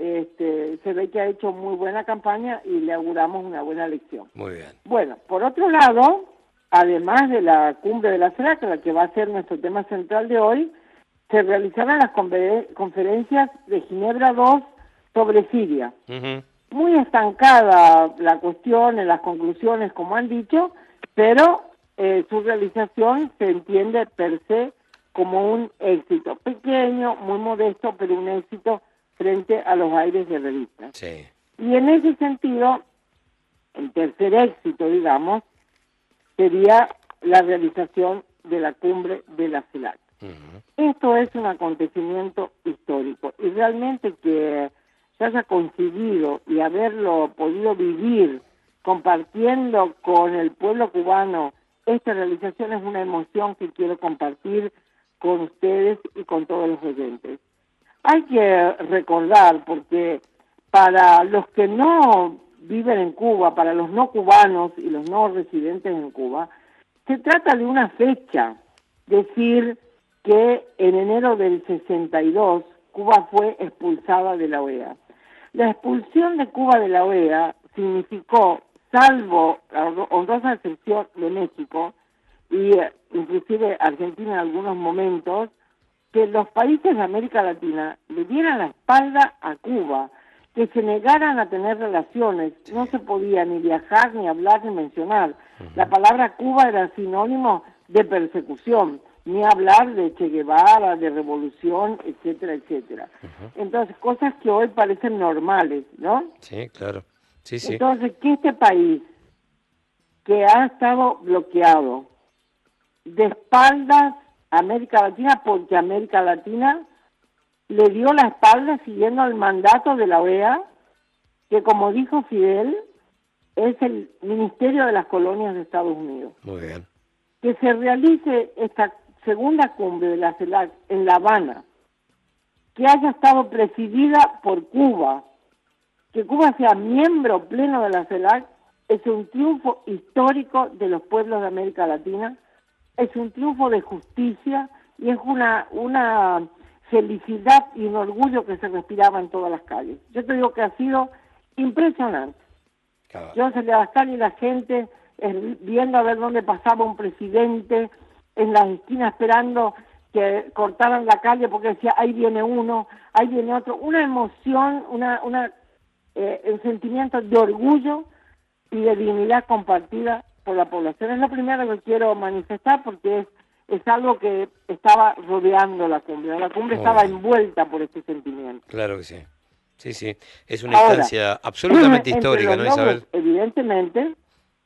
G: se ve que ha hecho muy buena campaña y le auguramos una buena elección.
B: Muy bien.
G: Bueno, por otro lado, además de la cumbre de la CELAC, la que va a ser nuestro tema central de hoy, se realizarán las conferencias de Ginebra II sobre Siria. Muy estancada la cuestión en las conclusiones, como han dicho, pero su realización se entiende per se como un éxito pequeño, muy modesto, pero un éxito frente a los aires de revista.
B: Sí.
G: Y en ese sentido, el tercer éxito, digamos, sería la realización de la cumbre de la CELAC. Esto es un acontecimiento histórico y realmente que se haya conseguido y haberlo podido vivir compartiendo con el pueblo cubano, esta realización es una emoción que quiero compartir con ustedes y con todos los oyentes. Hay que recordar, porque para los que no viven en Cuba, para los no cubanos y los no residentes en Cuba, se trata de una fecha, decir que en enero del 62 Cuba fue expulsada de la OEA. La expulsión de Cuba de la OEA significó, salvo la honrosa excepción de México y inclusive Argentina en algunos momentos, que los países de América Latina le dieran la espalda a Cuba, que se negaran a tener relaciones, no se podía ni viajar, ni hablar, ni mencionar. La palabra Cuba era sinónimo de persecución, ni hablar de Che Guevara, de revolución, etcétera, etcétera. Entonces, cosas que hoy parecen normales, ¿no?
B: Sí, claro. Sí, sí.
G: Entonces, que este país, que ha estado bloqueado, de espaldas a América Latina, porque América Latina le dio la espalda siguiendo el mandato de la OEA, que como dijo Fidel, es el Ministerio de las Colonias de Estados Unidos.
B: Muy bien.
G: Que se realice esta segunda cumbre de la CELAC en La Habana, que haya estado presidida por Cuba, que Cuba sea miembro pleno de la CELAC, es un triunfo histórico de los pueblos de América Latina, es un triunfo de justicia y es una felicidad y un orgullo que se respiraba en todas las calles. Yo te digo que ha sido impresionante. Yo salí a las calles y la gente viendo a ver dónde pasaba un presidente, en las esquinas esperando que cortaran la calle porque decía, ahí viene uno, ahí viene otro. Una emoción, un sentimiento de orgullo y de dignidad compartida por la población. Es lo primero que quiero manifestar porque es algo que estaba rodeando la cumbre. La cumbre estaba envuelta por este sentimiento.
B: Claro que sí. Sí, sí. Es una instancia absolutamente histórica, ¿no, Isabel?
G: Evidentemente.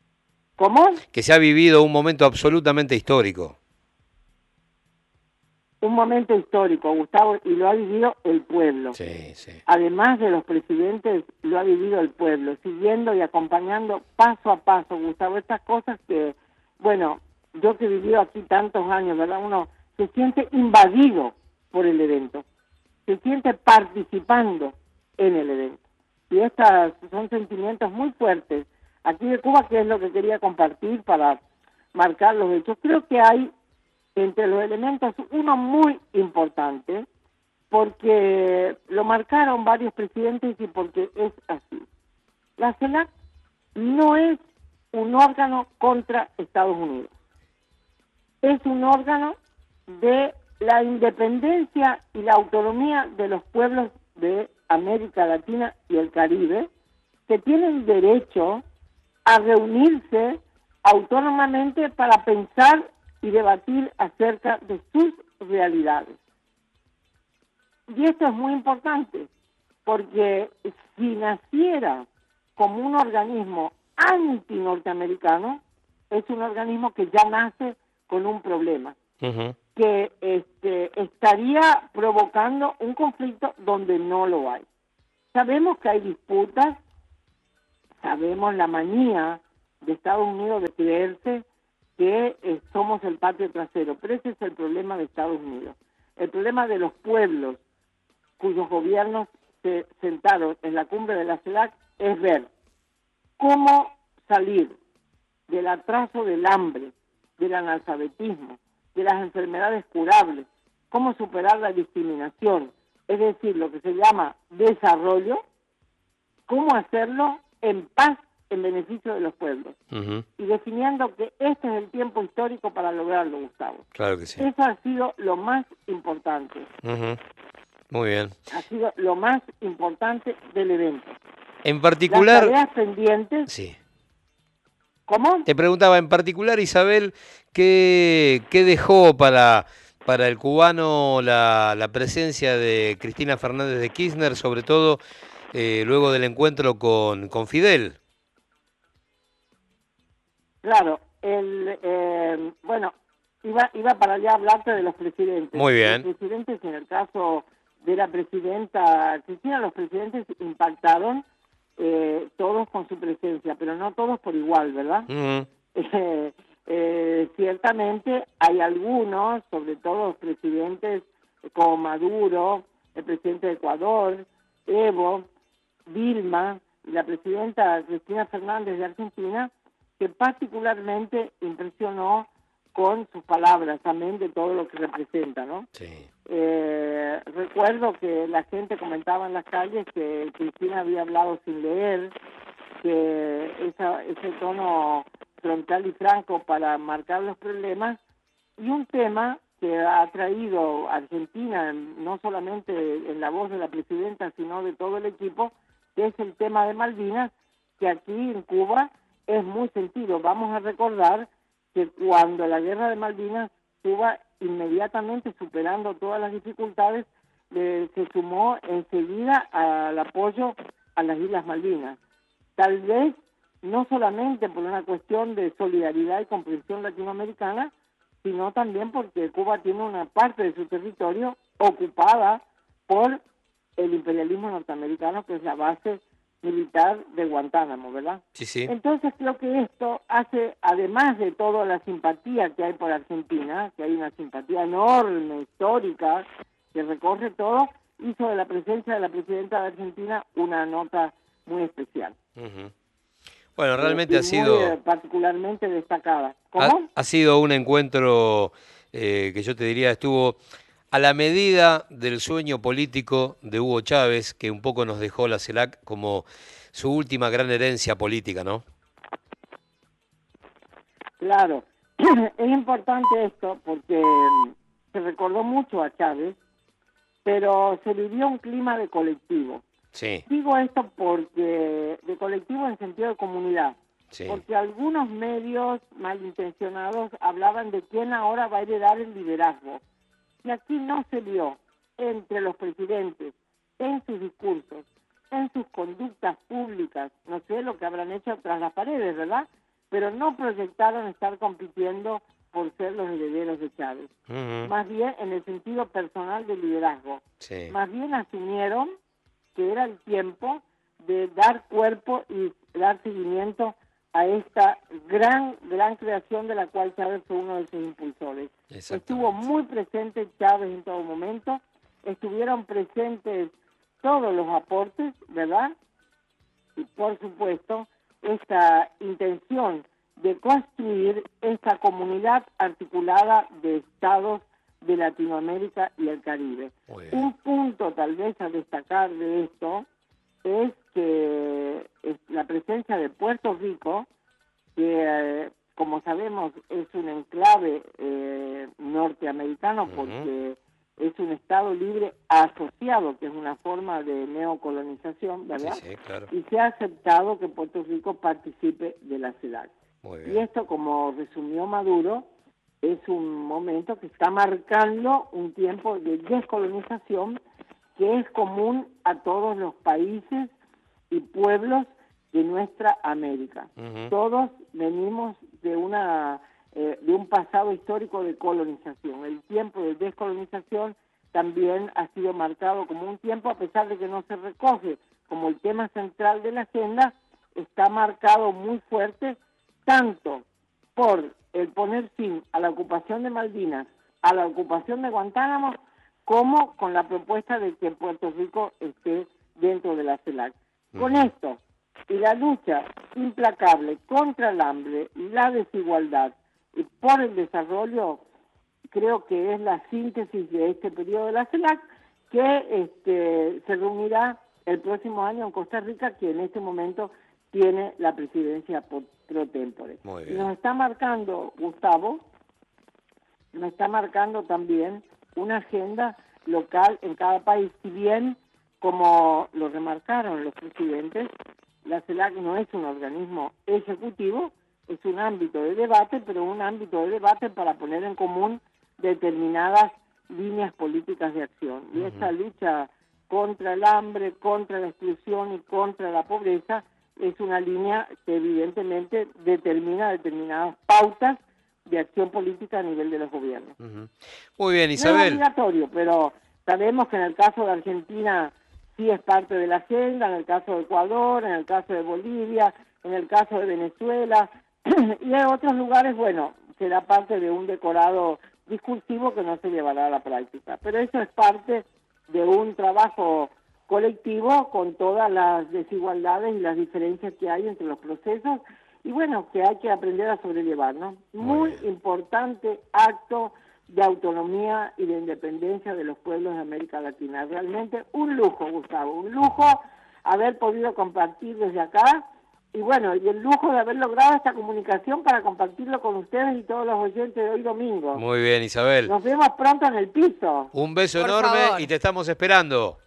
G: ¿Cómo?
B: Que se ha vivido un momento absolutamente histórico.
G: un momento histórico, Gustavo, y lo ha vivido el pueblo.
B: Sí, sí.
G: Además de los presidentes, lo ha vivido el pueblo, siguiendo y acompañando paso a paso, Gustavo, estas cosas que, bueno, yo que he vivido aquí tantos años, ¿verdad? Uno se siente invadido por el evento, se siente participando en el evento. Y estos son sentimientos muy fuertes. Aquí de Cuba, que es lo que quería compartir para marcar los hechos, creo que hay entre los elementos uno muy importante, porque lo marcaron varios presidentes y porque es así. La CELAC no es un órgano contra Estados Unidos. Es un órgano de la independencia y la autonomía de los pueblos de América Latina y el Caribe, que tienen derecho a reunirse autónomamente para pensar y debatir acerca de sus realidades. Y esto es muy importante, porque si naciera como un organismo anti-norteamericano, es un organismo que ya nace con un problema, que estaría provocando un conflicto donde no lo hay. Sabemos que hay disputas, sabemos la manía de Estados Unidos de creerse que somos el patio trasero, pero ese es el problema de Estados Unidos. El problema de los pueblos cuyos gobiernos se sentaron en la cumbre de la CELAC es ver cómo salir del atraso del hambre, del analfabetismo, de las enfermedades curables, cómo superar la discriminación, es decir, lo que se llama desarrollo, cómo hacerlo en paz, en beneficio de los pueblos. Y definiendo que este es el tiempo histórico para lograrlo, Gustavo.
B: Claro que sí.
G: Eso ha sido lo más importante.
B: Muy bien.
G: Ha sido lo más importante del evento.
B: En particular...
G: Las tareas pendientes...
B: Sí.
G: ¿Cómo?
B: Te preguntaba, en particular, Isabel, ¿qué dejó para el cubano la presencia de Cristina Fernández de Kirchner, sobre todo luego del encuentro con Fidel?
G: Claro, bueno, iba para allá a hablarte de los presidentes.
B: Muy bien.
G: Los presidentes, en el caso de la presidenta Cristina, los presidentes impactaron todos con su presencia, pero no todos por igual, ¿verdad? Ciertamente hay algunos, sobre todo los presidentes como Maduro, el presidente de Ecuador, Evo, Dilma, y la presidenta Cristina Fernández de Argentina, que particularmente impresionó con sus palabras, también de todo lo que representa, ¿no?
B: Sí.
G: Recuerdo que la gente comentaba en las calles que Cristina había hablado sin leer, que ese tono frontal y franco para marcar los problemas, y un tema que ha traído Argentina, no solamente en la voz de la presidenta, sino de todo el equipo, que es el tema de Malvinas, que aquí en Cuba es muy sentido. Vamos a recordar que cuando la guerra de Malvinas, Cuba inmediatamente, superando todas las dificultades, se sumó enseguida al apoyo a las Islas Malvinas. Tal vez no solamente por una cuestión de solidaridad y comprensión latinoamericana, sino también porque Cuba tiene una parte de su territorio ocupada por el imperialismo norteamericano, que es la base militar de Guantánamo, ¿verdad?
B: Sí, sí.
G: Entonces creo que esto hace, además de toda la simpatía que hay por Argentina, que hay una simpatía enorme, histórica, que recorre todo, hizo de la presencia de la presidenta de Argentina una nota muy especial.
B: Bueno, realmente ha sido...
G: Muy, particularmente destacada. ¿Cómo?
B: Ha sido un encuentro que yo te diría estuvo a la medida del sueño político de Hugo Chávez, que un poco nos dejó la CELAC como su última gran herencia política, ¿no?
G: Claro, es importante esto porque se recordó mucho a Chávez, pero se vivió un clima de colectivo.
B: Sí.
G: Digo esto porque de colectivo en sentido de comunidad,
B: sí.
G: Porque algunos medios malintencionados hablaban de quién ahora va a heredar el liderazgo. Y aquí no se vio entre los presidentes, en sus discursos, en sus conductas públicas, no sé lo que habrán hecho tras las paredes, ¿verdad? Pero no proyectaron estar compitiendo por ser los herederos de Chávez.
B: Ujú.
G: Más bien en el sentido personal de liderazgo.
B: Sí.
G: Más bien asumieron que era el tiempo de dar cuerpo y dar seguimiento a esta gran creación de la cual Chávez fue uno de sus impulsores. Estuvo muy presente Chávez en todo momento, estuvieron presentes todos los aportes, ¿verdad? Y por supuesto, esta intención de construir esta comunidad articulada de estados de Latinoamérica y el Caribe. Un punto tal vez a destacar de esto es que la presencia de Puerto Rico, que como sabemos es un enclave norteamericano porque es un estado libre asociado, que es una forma de neocolonización, ¿verdad?
B: Sí, claro.
G: Y se ha aceptado que Puerto Rico participe de la CELAC.
B: Muy
G: Y
B: bien.
G: esto, como resumió Maduro, es un momento que está marcando un tiempo de descolonización que es común a todos los países y pueblos de nuestra América.
B: Ujú.
G: Todos venimos de un pasado histórico de colonización. El tiempo de descolonización también ha sido marcado como un tiempo, a pesar de que no se recoge como el tema central de la agenda, está marcado muy fuerte tanto por el poner fin a la ocupación de Malvinas, a la ocupación de Guantánamo, como con la propuesta de que Puerto Rico esté dentro de la CELAC. Con esto y la lucha implacable contra el hambre, la desigualdad y por el desarrollo, creo que es la síntesis de este periodo de la CELAC, que se reunirá el próximo año en Costa Rica, que en este momento tiene la presidencia pro tempore.
B: Muy
G: Y
B: bien.
G: nos está marcando, Gustavo, nos está marcando también una agenda local en cada país, si bien, como lo remarcaron los presidentes, la CELAC no es un organismo ejecutivo, es un ámbito de debate, pero un ámbito de debate para poner en común determinadas líneas políticas de acción. Y esta lucha contra el hambre, contra la exclusión y contra la pobreza es una línea que evidentemente determina determinadas pautas de acción política a nivel de los gobiernos.
B: Ujú. Muy bien,
G: No es
B: Isabel.
G: obligatorio, pero sabemos que en el caso de Argentina sí es parte de la agenda, en el caso de Ecuador, en el caso de Bolivia, en el caso de Venezuela, y en otros lugares, bueno, será parte de un decorado discursivo que no se llevará a la práctica. Pero eso es parte de un trabajo colectivo con todas las desigualdades y las diferencias que hay entre los procesos, y bueno, que hay que aprender a sobrellevar, ¿no? Muy importante acto de autonomía y de independencia de los pueblos de América Latina. Realmente un lujo, Gustavo, un lujo haber podido compartir desde acá, y bueno, y el lujo de haber logrado esta comunicación para compartirlo con ustedes y todos los oyentes de hoy domingo.
B: Muy bien, Isabel.
G: Nos vemos pronto en el piso.
B: Un beso
G: Por
B: enorme
G: favor.
B: y te estamos esperando.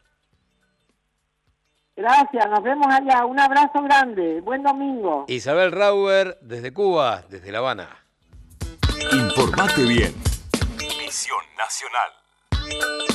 G: Gracias, nos vemos allá. Un abrazo grande. Buen domingo.
B: Isabel Rauber desde Cuba, desde La Habana.
D: Informate bien. Misión Nacional.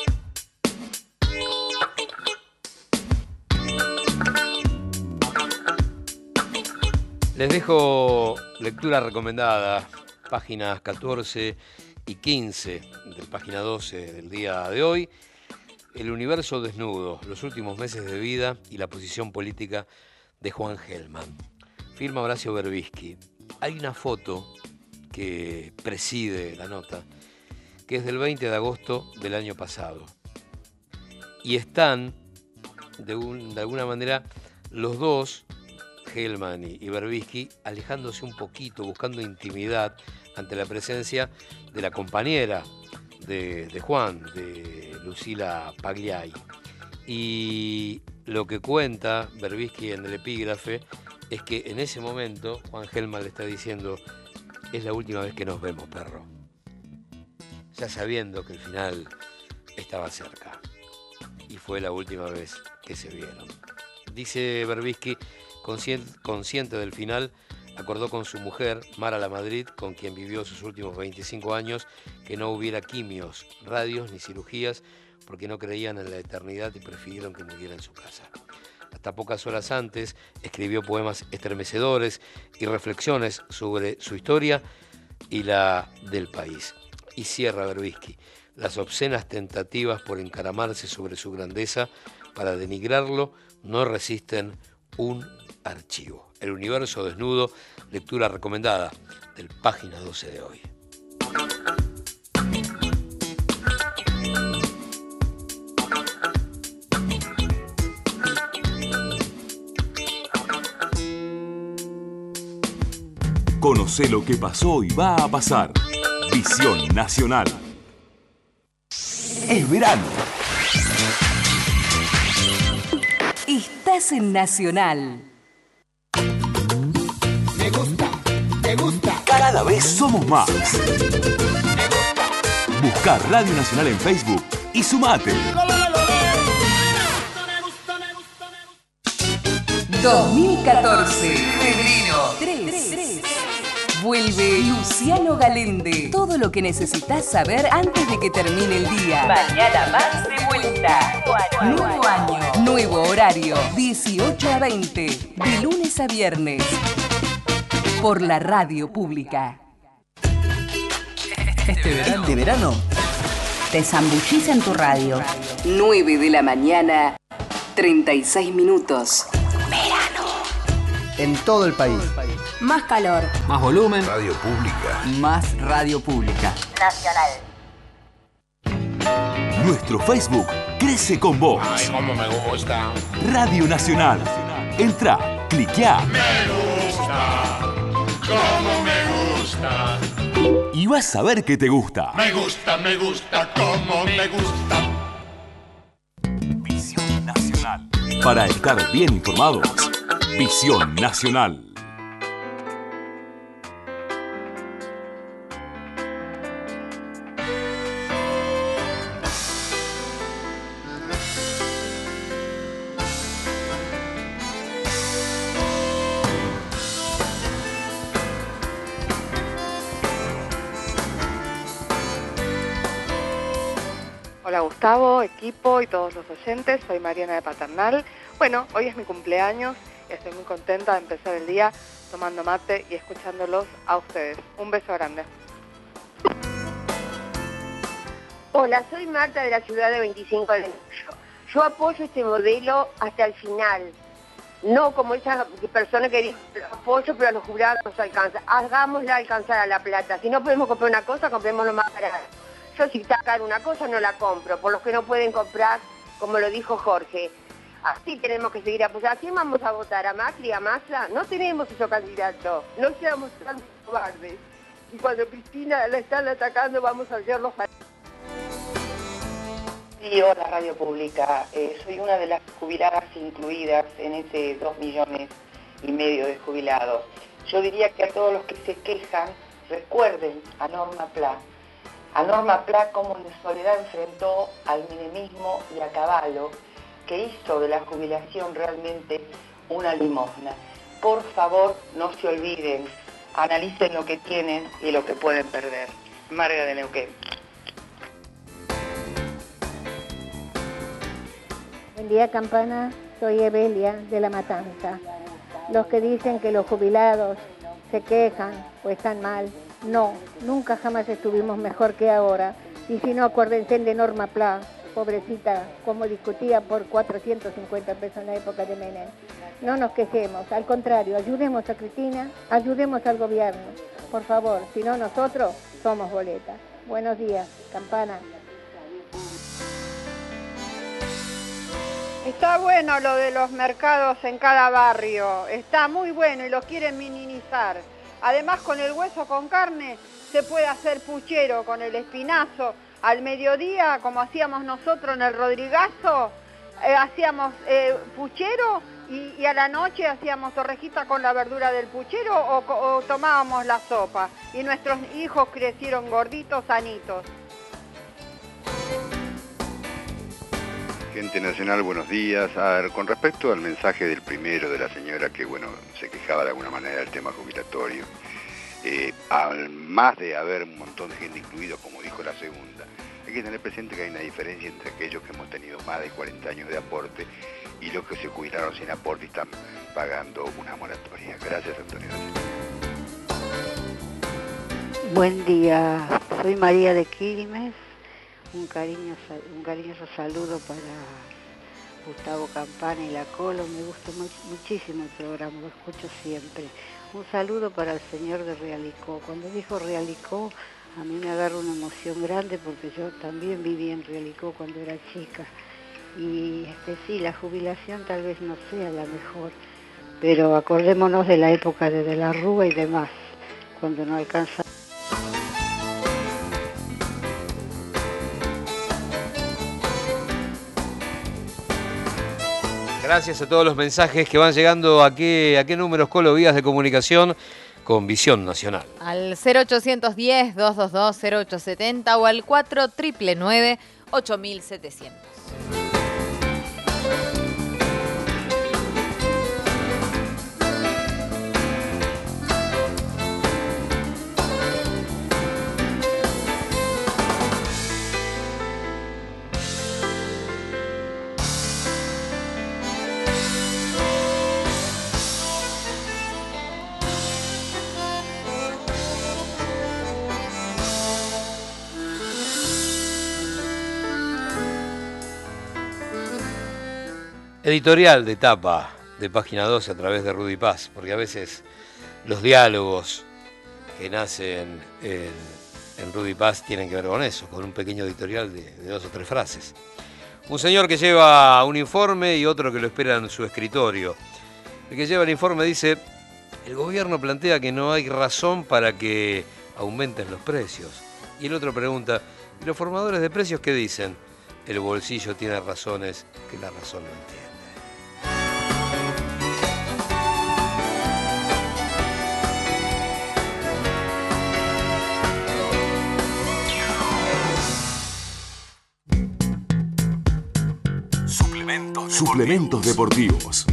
B: Les dejo lectura recomendada, páginas 14 y 15 de página 12 del día de hoy. El universo desnudo, los últimos meses de vida y la posición política de Juan Gelman. Firma Horacio Berbisky. Hay una foto que preside la nota, que es del 20 de agosto del año pasado. Y están, de alguna manera, los dos, Gelman y Berbisky, alejándose un poquito, buscando intimidad ante la presencia de la compañera de Juan, de Lucila Pagliai. Y lo que cuenta Berbisky en el epígrafe es que en ese momento Juan Gelman le está diciendo: es la última vez que nos vemos, perro. Ya sabiendo que el final estaba cerca. Y fue la última vez que se vieron. Dice Berbisky, consciente del final, acordó con su mujer, Mara Lamadrid, con quien vivió sus últimos 25 años, que no hubiera quimios, radios ni cirugías, porque no creían en la eternidad y prefirieron que muriera en su casa. Hasta pocas horas antes escribió poemas estremecedores y reflexiones sobre su historia y la del país. Y cierra Berbisky: las obscenas tentativas por encaramarse sobre su grandeza para denigrarlo no resisten un archivo. El universo desnudo, lectura recomendada del Página 12 de hoy.
D: Conoce lo que pasó y va a pasar. Visión Nacional. Es verano.
C: Estás en Nacional.
D: Me gusta, me gusta. Cada vez somos más.
C: 2014, febrero 3. Vuelve Luciano Galende. Todo lo que necesitas saber antes de que termine el día. Mañana más de vuelta. Nuevo año. Nuevo horario. 18 a 20. De lunes a viernes. Por la radio pública.
J: Este verano te zambullís en tu radio.
C: 9 de la mañana, 36 minutos. Verano.
J: En todo el país.
P: Más calor.
J: Más volumen.
D: Radio Pública.
J: Más radio pública.
X: Nacional.
D: Nuestro Facebook crece con vos.
K: Ay, cómo me gusta.
D: Radio Nacional. Entra, cliquea.
K: Me gusta. Cómo me gusta.
D: Y vas a ver que te gusta.
K: Me gusta, cómo me gusta.
D: Visión Nacional. Para estar bien informados, Visión Nacional.
L: Hola Gustavo, equipo y todos los oyentes, soy Mariana de Paternal. Bueno, hoy es mi cumpleaños y estoy muy contenta de empezar el día tomando mate y escuchándolos a ustedes. Un beso grande.
X: Hola, soy Marta de la ciudad de 25 de mayo. Yo apoyo este modelo hasta el final. No como esas personas que dicen apoyo, pero a los jubilados no se alcanza. Hagámosla alcanzar a la plata. Si no podemos comprar una cosa, comprémoslo más barato. Yo si sacan una cosa no la compro, por los que no pueden comprar, como lo dijo Jorge. Así tenemos que seguir apoyando. ¿A quién vamos a votar? ¿A Macri, a Massa? No tenemos ese candidato. No seamos tan cobardes. Y cuando Cristina la están atacando, vamos a hacerlo.
M: Sí, hola Radio Pública. Soy una de las jubiladas incluidas en ese 2,5 millones de jubilados. Yo diría que a todos los que se quejan, recuerden a Norma Pla. A Norma Pla cómo en soledad enfrentó al menemismo y a Caballo, que hizo de la jubilación realmente una limosna. Por favor, no se olviden, analicen lo que tienen y lo que pueden perder. Marga de Neuquén.
V: Buen día, Campana. Soy Evelia de La Matanza. Los que dicen que los jubilados se quejan o están mal, no, nunca jamás estuvimos mejor que ahora. Y si no, acuérdense de Norma Pla, pobrecita, como discutía por 450 pesos en la época de Menem. No nos quejemos, al contrario, ayudemos a Cristina, ayudemos al gobierno. Por favor, si no nosotros somos boletas. Buenos días, Campana.
N: Está bueno lo de los mercados en cada barrio, está muy bueno y lo quieren minimizar. Además, con el hueso con carne se puede hacer puchero con el espinazo. Al mediodía, como hacíamos nosotros en el Rodrigazo, hacíamos puchero y a la noche hacíamos torrejita con la verdura del puchero o tomábamos la sopa. Y nuestros hijos crecieron gorditos, sanitos.
Z: Gente Nacional, buenos días. A ver, con respecto al mensaje del primero de la señora que, bueno, se quejaba de alguna manera del tema jubilatorio, más de haber un montón de gente incluido, como dijo la segunda, hay que tener presente que hay una diferencia entre aquellos que hemos tenido más de 40 años de aporte y los que se jubilaron sin aporte y están pagando una moratoria. Gracias, Antonio.
Y: Buen día, soy María de Quilmes. Un cariñoso saludo para Gustavo Campana y la Colo. Me gusta muchísimo el programa, lo escucho siempre. Un saludo para el señor de Realicó. Cuando dijo Realicó, a mí me agarra una emoción grande porque yo también viví en Realicó cuando era chica. Y sí, la jubilación tal vez no sea la mejor, pero acordémonos de la época de la Rúa y demás, cuando no alcanza.
B: Gracias a todos los mensajes que van llegando. ¿A qué números, Colo, vías de comunicación con Visión Nacional?
E: Al 0810-222-0870 o al 4999-8700.
B: Editorial de tapa de Página 12 a través de Rudy Paz, porque a veces los diálogos que nacen en Rudy Paz tienen que ver con eso, con un pequeño editorial de 2 o 3 frases. Un señor que lleva un informe y otro que lo espera en su escritorio. El que lleva el informe dice: el gobierno plantea que no hay razón para que aumenten los precios. Y el otro pregunta: ¿y los formadores de precios qué dicen? El bolsillo tiene razones que la razón no entiende.
D: Suplementos deportivos.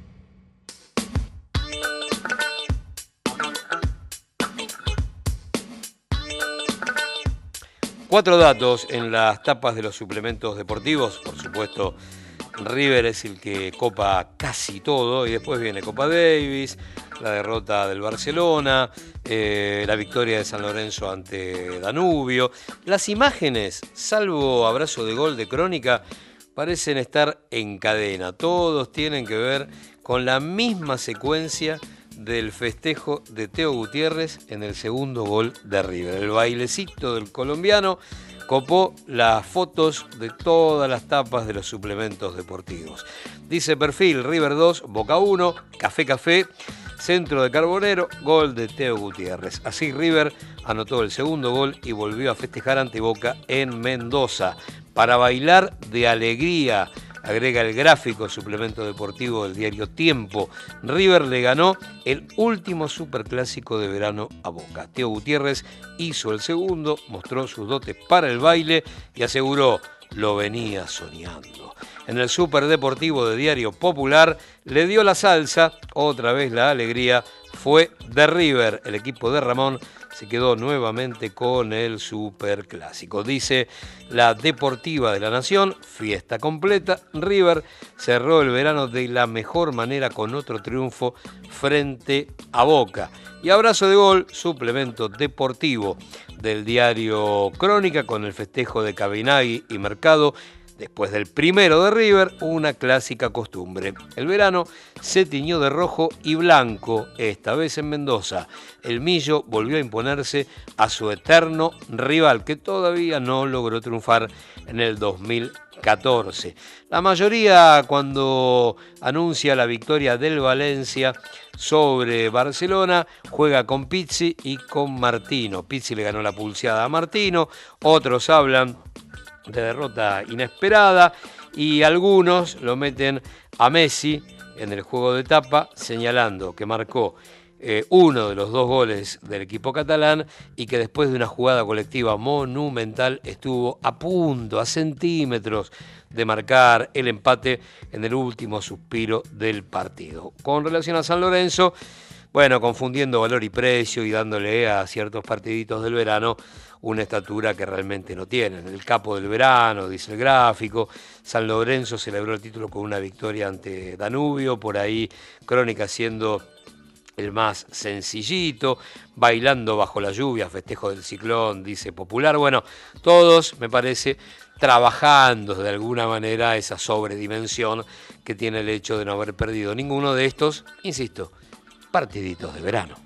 B: Cuatro datos en las tapas de los suplementos deportivos. Por supuesto, River es el que copa casi todo, y después viene Copa Davis, la derrota del Barcelona, la victoria de San Lorenzo ante Danubio. Las imágenes, salvo abrazo de gol de Crónica, parecen estar en cadena. Todos tienen que ver con la misma secuencia del festejo de Teo Gutiérrez en el segundo gol de River. El bailecito del colombiano copó las fotos de todas las tapas de los suplementos deportivos. Dice perfil: River 2, Boca 1, Café, centro de Carbonero, gol de Teo Gutiérrez. Así River anotó el segundo gol y volvió a festejar ante Boca en Mendoza. Para bailar de alegría, agrega el gráfico suplemento deportivo del diario Tiempo. River le ganó el último superclásico de verano a Boca. Teo Gutiérrez hizo el segundo, mostró sus dotes para el baile y aseguró: lo venía soñando. En el superdeportivo de Diario Popular le dio la salsa, otra vez la alegría fue de River. El equipo de Ramón se quedó nuevamente con el superclásico. Dice la Deportiva de la Nación: fiesta completa. River cerró el verano de la mejor manera con otro triunfo frente a Boca. Y abrazo de gol, suplemento deportivo del diario Crónica, con el festejo de Cabinagui y Mercado. Después del primero de River, una clásica costumbre. El verano se tiñó de rojo y blanco, esta vez en Mendoza. El Millo volvió a imponerse a su eterno rival, que todavía no logró triunfar en el 2014. La mayoría, cuando anuncia la victoria del Valencia sobre Barcelona, juega con Pizzi y con Martino. Pizzi le ganó la pulseada a Martino, otros hablan de derrota inesperada y algunos lo meten a Messi en el juego de tapa, señalando que marcó uno de los 2 goles del equipo catalán y que después de una jugada colectiva monumental estuvo a punto, a centímetros de marcar el empate en el último suspiro del partido. Con relación a San Lorenzo, bueno, confundiendo valor y precio y dándole a ciertos partiditos del verano una estatura que realmente no tienen. El capo del verano, dice el gráfico. San Lorenzo celebró el título con una victoria ante Danubio, por ahí Crónica haciendo el más sencillito, bailando bajo la lluvia, festejo del ciclón, dice Popular. Bueno, todos, me parece, trabajando de alguna manera esa sobredimensión que tiene el hecho de no haber perdido ninguno de estos, insisto, partiditos de verano.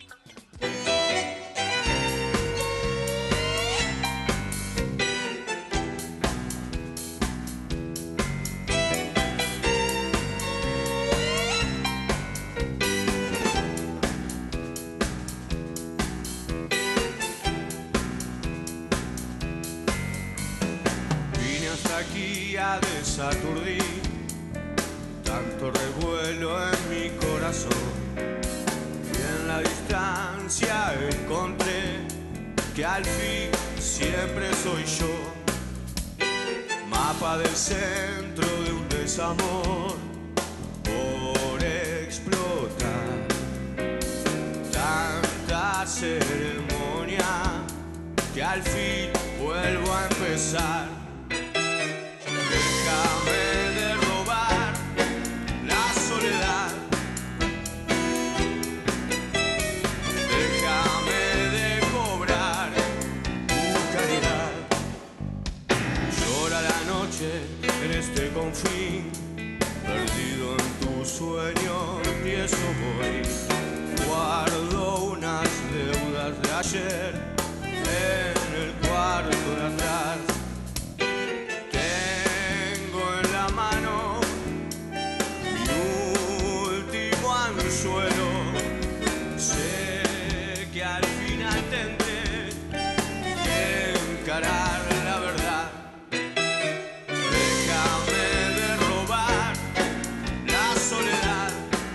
O: Desaturdí tanto revuelo en mi corazón y en la distancia encontré que al fin siempre soy yo, mapa del centro de un desamor por explotar, tanta ceremonia que al fin vuelvo a empezar. Déjame de robar la soledad, déjame de cobrar tu caridad. Llora la noche en este confín, perdido en tus sueños y eso voy. Guardo unas deudas de ayer en el cuarto de atrás. Sé que al final tendré que encarar la verdad. Déjame de robar la soledad,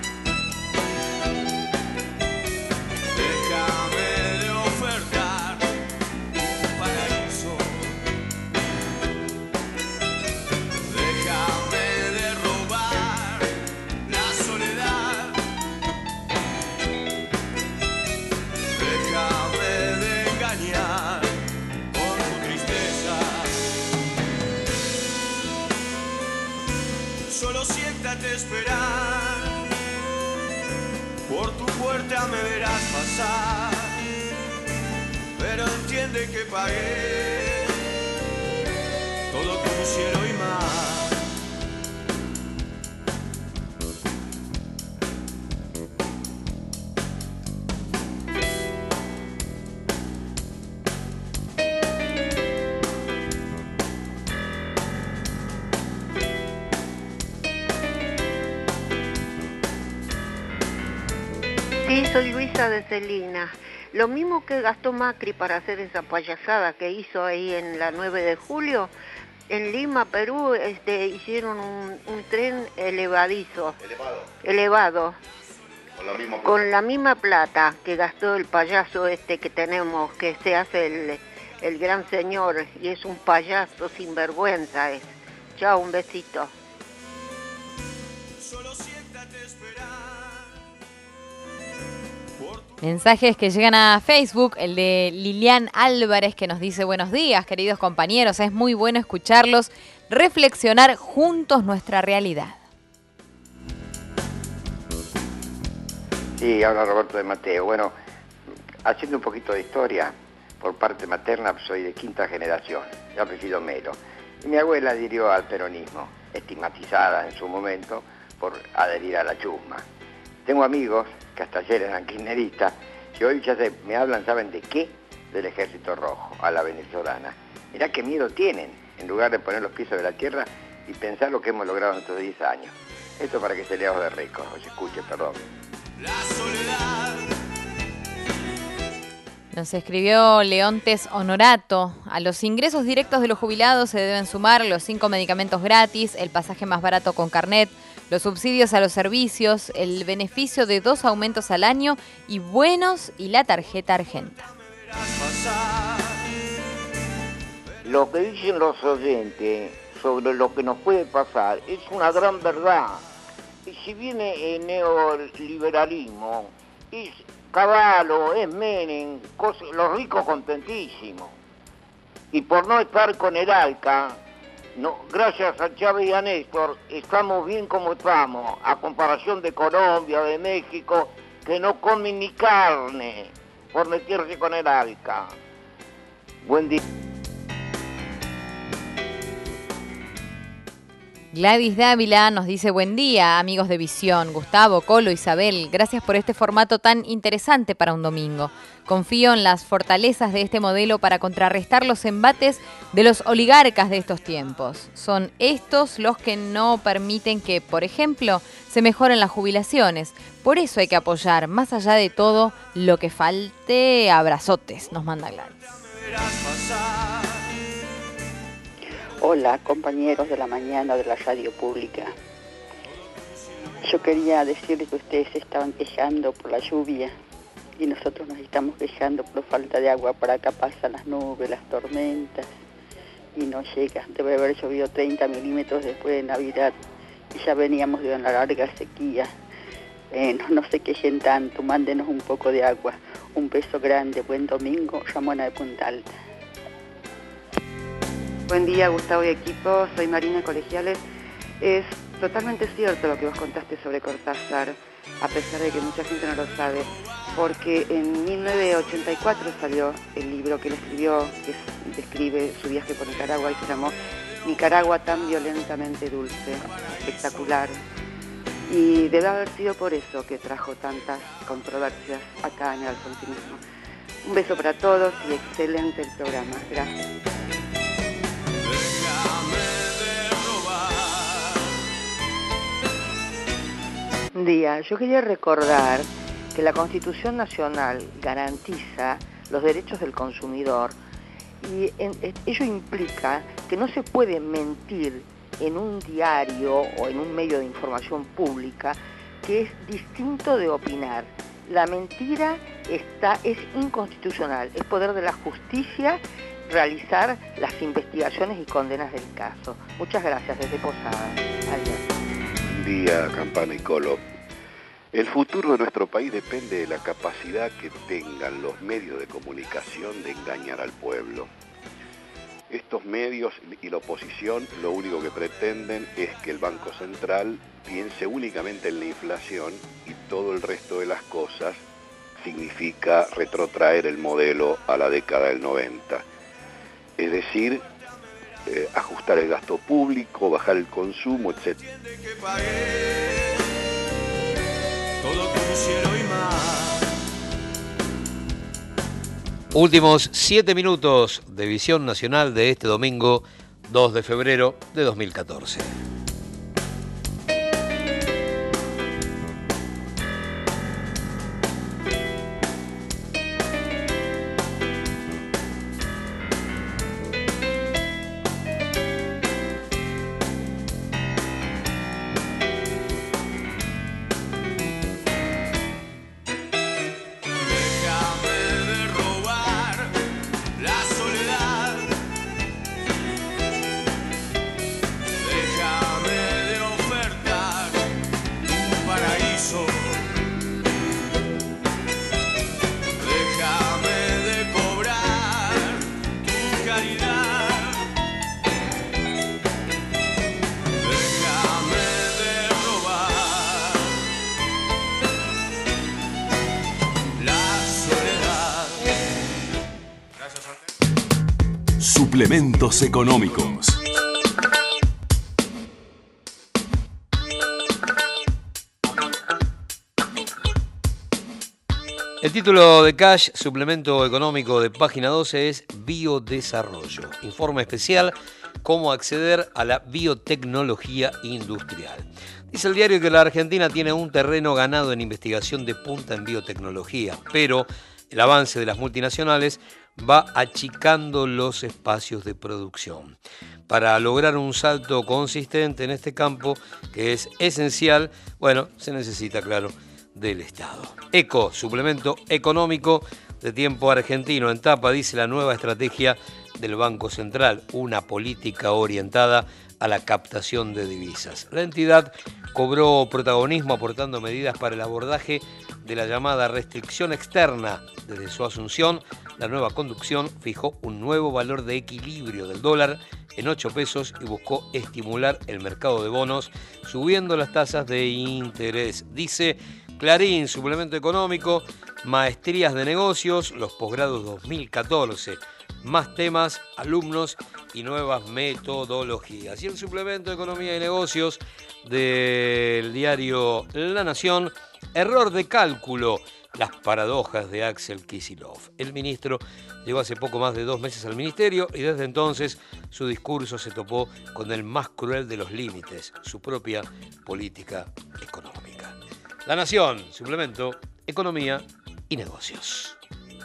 O: déjame de ofertar un paraíso, déjame de robar la soledad. Con tu tristeza, solo siéntate a esperar, por tu puerta me verás pasar, pero entiende que pagué todo tu cielo y mar.
X: Sí, soy Luisa de Celina. Lo mismo que gastó Macri para hacer esa payasada que hizo ahí en la 9 de julio, en Lima, Perú, hicieron un tren elevadizo. Elevado. Con la misma plata que gastó el payaso que tenemos, que se hace el gran señor, y es un payaso sinvergüenza. Chao, un besito.
E: Mensajes que llegan a Facebook, el de Lilian Álvarez que nos dice: buenos días, queridos compañeros, es muy bueno escucharlos, reflexionar juntos nuestra realidad.
I: Sí, habla Roberto de Mateo. Bueno, haciendo un poquito de historia, por parte materna soy de quinta generación, yo apellido Melo. Y mi abuela adhirió al peronismo, estigmatizada en su momento por adherir a la chusma. Tengo amigos que hasta ayer eran kirchneristas, que hoy ya me hablan, ¿saben de qué? Del Ejército Rojo, a la venezolana. Mirá qué miedo tienen, en lugar de poner los pies sobre la tierra y pensar lo que hemos logrado en estos 10 años. Esto para que se lea de rico, o se escuche, perdón.
O: La soledad.
E: Nos escribió Leontes Honorato: a los ingresos directos de los jubilados se deben sumar los 5 medicamentos gratis, el pasaje más barato con carnet, los subsidios a los servicios, el beneficio de 2 aumentos al año y bonos y la tarjeta argenta.
Q: Lo que dicen los oyentes sobre lo que nos puede pasar es una gran verdad. Y si viene el neoliberalismo, es Cavallo, es Menem, los ricos contentísimos. Y por no estar con el ALCA, no, gracias a Chávez y a Néstor, estamos bien como estamos, a comparación de Colombia, de México, que no comen ni carne por meterse con el ALCA. Buen día.
E: Gladys Dávila nos dice: buen día, amigos de Visión, Gustavo, Colo, Isabel, gracias por este formato tan interesante para un domingo. Confío en las fortalezas de este modelo para contrarrestar los embates de los oligarcas de estos tiempos. Son estos los que no permiten que, por ejemplo, se mejoren las jubilaciones. Por eso hay que apoyar, más allá de todo lo que falte, abrazotes, nos manda Gladys.
A: Hola, compañeros de la mañana de la radio pública. Yo quería decirles que ustedes se estaban quejando por la lluvia y nosotros nos estamos quejando por falta de agua. Por acá pasan las nubes, las tormentas y no llega. Debe haber llovido 30 milímetros después de Navidad y ya veníamos de una larga sequía. No se quejen tanto, mándenos un poco de agua. Un beso grande, buen domingo, Ramona de Punta Alta.
F: Buen día, Gustavo y equipo, soy Marina Colegiales. Es totalmente cierto lo que vos contaste sobre Cortázar, a pesar de que mucha gente no lo sabe, porque en 1984 salió el libro que él escribió, que describe su viaje por Nicaragua y se llamó Nicaragua tan violentamente dulce, espectacular. Y debe haber sido por eso que trajo tantas controversias acá en el alfonsinismo. Un beso para todos y excelente el programa. Gracias.
R: Buen día, yo quería recordar que la Constitución Nacional garantiza los derechos del consumidor y ello implica que no se puede mentir en un diario o en un medio de información pública, que es distinto de opinar. La mentira es inconstitucional, es poder de la justicia realizar las investigaciones y condenas del caso. Muchas gracias, desde Posada. Adiós.
Z: Buen día, Campana y Colo. El futuro de nuestro país depende de la capacidad que tengan los medios de comunicación de engañar al pueblo. Estos medios y la oposición lo único que pretenden es que el Banco Central piense únicamente en la inflación y todo el resto de las cosas significa retrotraer el modelo a la década del 90. Es decir, ajustar el gasto público, bajar el consumo, etc.
O: Todo tu cielo y mar.
B: Últimos 7 minutos de Visión Nacional de este domingo 2 de febrero de 2014.
D: Suplementos económicos.
B: El título de Cash, suplemento económico de página 12, es Biodesarrollo. Informe especial, cómo acceder a la biotecnología industrial. Dice el diario que la Argentina tiene un terreno ganado en investigación de punta en biotecnología, pero el avance de las multinacionales va achicando los espacios de producción. Para lograr un salto consistente en este campo, que es esencial, bueno, se necesita, claro, del Estado. ECO, suplemento económico de Tiempo Argentino. En tapa dice la nueva estrategia del Banco Central, una política orientada a la captación de divisas. La entidad cobró protagonismo aportando medidas para el abordaje de la llamada restricción externa. Desde su asunción, la nueva conducción fijó un nuevo valor de equilibrio del dólar en 8 pesos y buscó estimular el mercado de bonos subiendo las tasas de interés. Dice Clarín, suplemento económico, maestrías de negocios, los posgrados 2014, más temas, alumnos y nuevas metodologías. Y el suplemento de economía y negocios del diario La Nación, error de cálculo, las paradojas de Axel Kicillof. El ministro llegó hace poco más de 2 meses al ministerio y desde entonces su discurso se topó con el más cruel de los límites, su propia política económica. La Nación, suplemento, economía y negocios.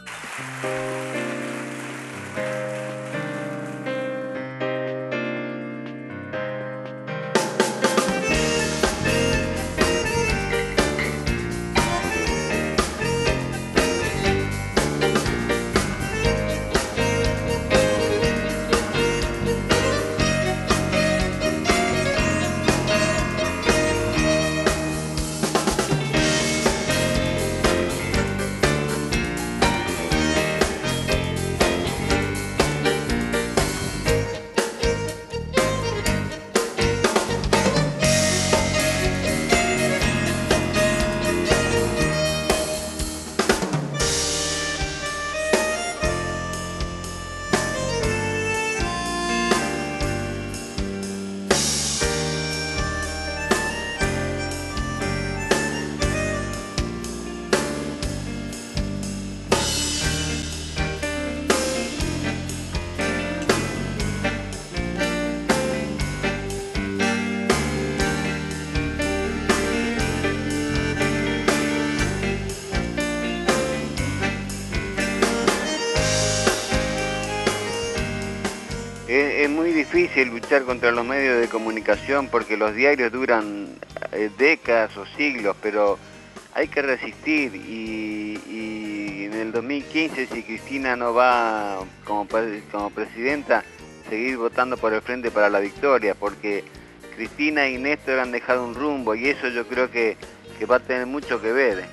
G: Es muy difícil luchar contra los medios de comunicación porque los diarios duran décadas o siglos, pero hay que resistir y en el 2015, si Cristina no va como presidenta, seguir votando por el Frente para la Victoria, porque Cristina y Néstor han dejado un rumbo y eso yo creo que va a tener mucho que ver.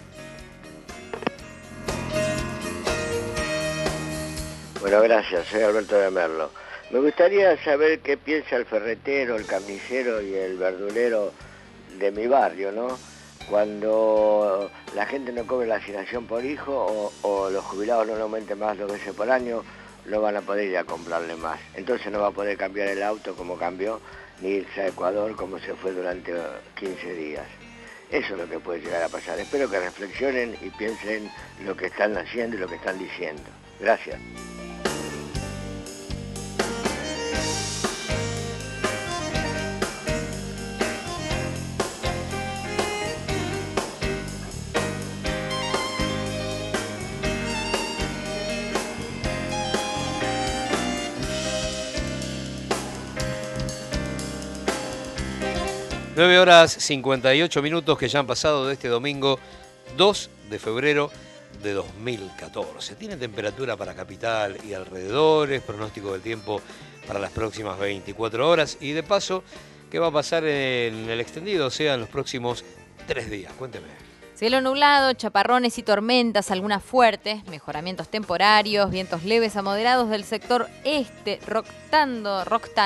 H: Bueno, gracias, soy Alberto de Merlo. Me gustaría saber qué piensa el ferretero, el carnicero y el verdulero de mi barrio, ¿no? Cuando la gente no cobre la asignación por hijo o los jubilados no le aumenten más 2 veces por año, no van a poder ir a comprarle más. Entonces no va a poder cambiar el auto como cambió, ni irse a Ecuador como se fue durante 15 días. Eso es lo que puede llegar a pasar. Espero que reflexionen y piensen lo que están haciendo y lo que están diciendo. Gracias.
B: Nueve horas 58 minutos que ya han pasado de este domingo 2 de febrero de 2014. Tiene temperatura para capital y alrededores, pronóstico del tiempo para las próximas 24 horas y de paso, ¿qué va a pasar en el extendido? O sea, en los próximos 3 días. Cuénteme.
E: Cielo nublado, chaparrones y tormentas, algunas fuertes, mejoramientos temporarios, vientos leves a moderados del sector este, rotando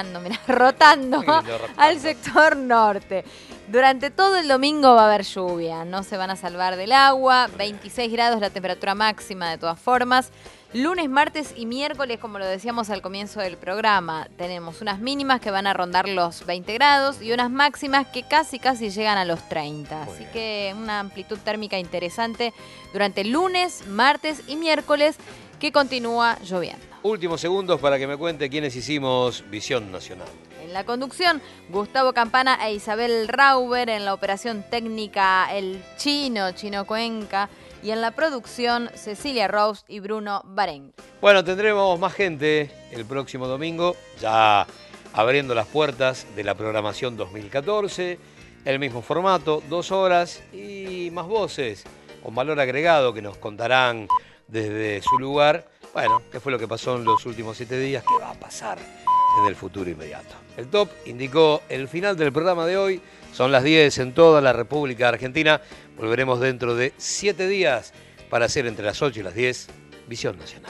E: al sector norte. Durante todo el domingo va a haber lluvia, no se van a salvar del agua, 26 grados la temperatura máxima de todas formas. Lunes, martes y miércoles, como lo decíamos al comienzo del programa, tenemos unas mínimas que van a rondar los 20 grados y unas máximas que casi llegan a los 30. Así que una amplitud térmica interesante durante lunes, martes y miércoles que continúa lloviendo.
B: Últimos segundos para que me cuente quiénes hicimos Visión Nacional.
E: En la conducción, Gustavo Campana e Isabel Rauber. En la operación técnica, el Chino Cuenca. Y en la producción, Cecilia Rose y Bruno Barén.
B: Bueno, tendremos más gente el próximo domingo, ya abriendo las puertas de la programación 2014. El mismo formato, 2 horas y más voces, con valor agregado que nos contarán desde su lugar. Bueno, qué fue lo que pasó en los últimos 7 días, qué va a pasar en el futuro inmediato. El top indicó el final del programa de hoy. Son las 10 en toda la República Argentina. Volveremos dentro de 7 días para hacer entre las 8 y las 10 Visión Nacional.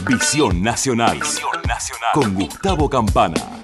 D: Visión Nacional. Con Gustavo Campana.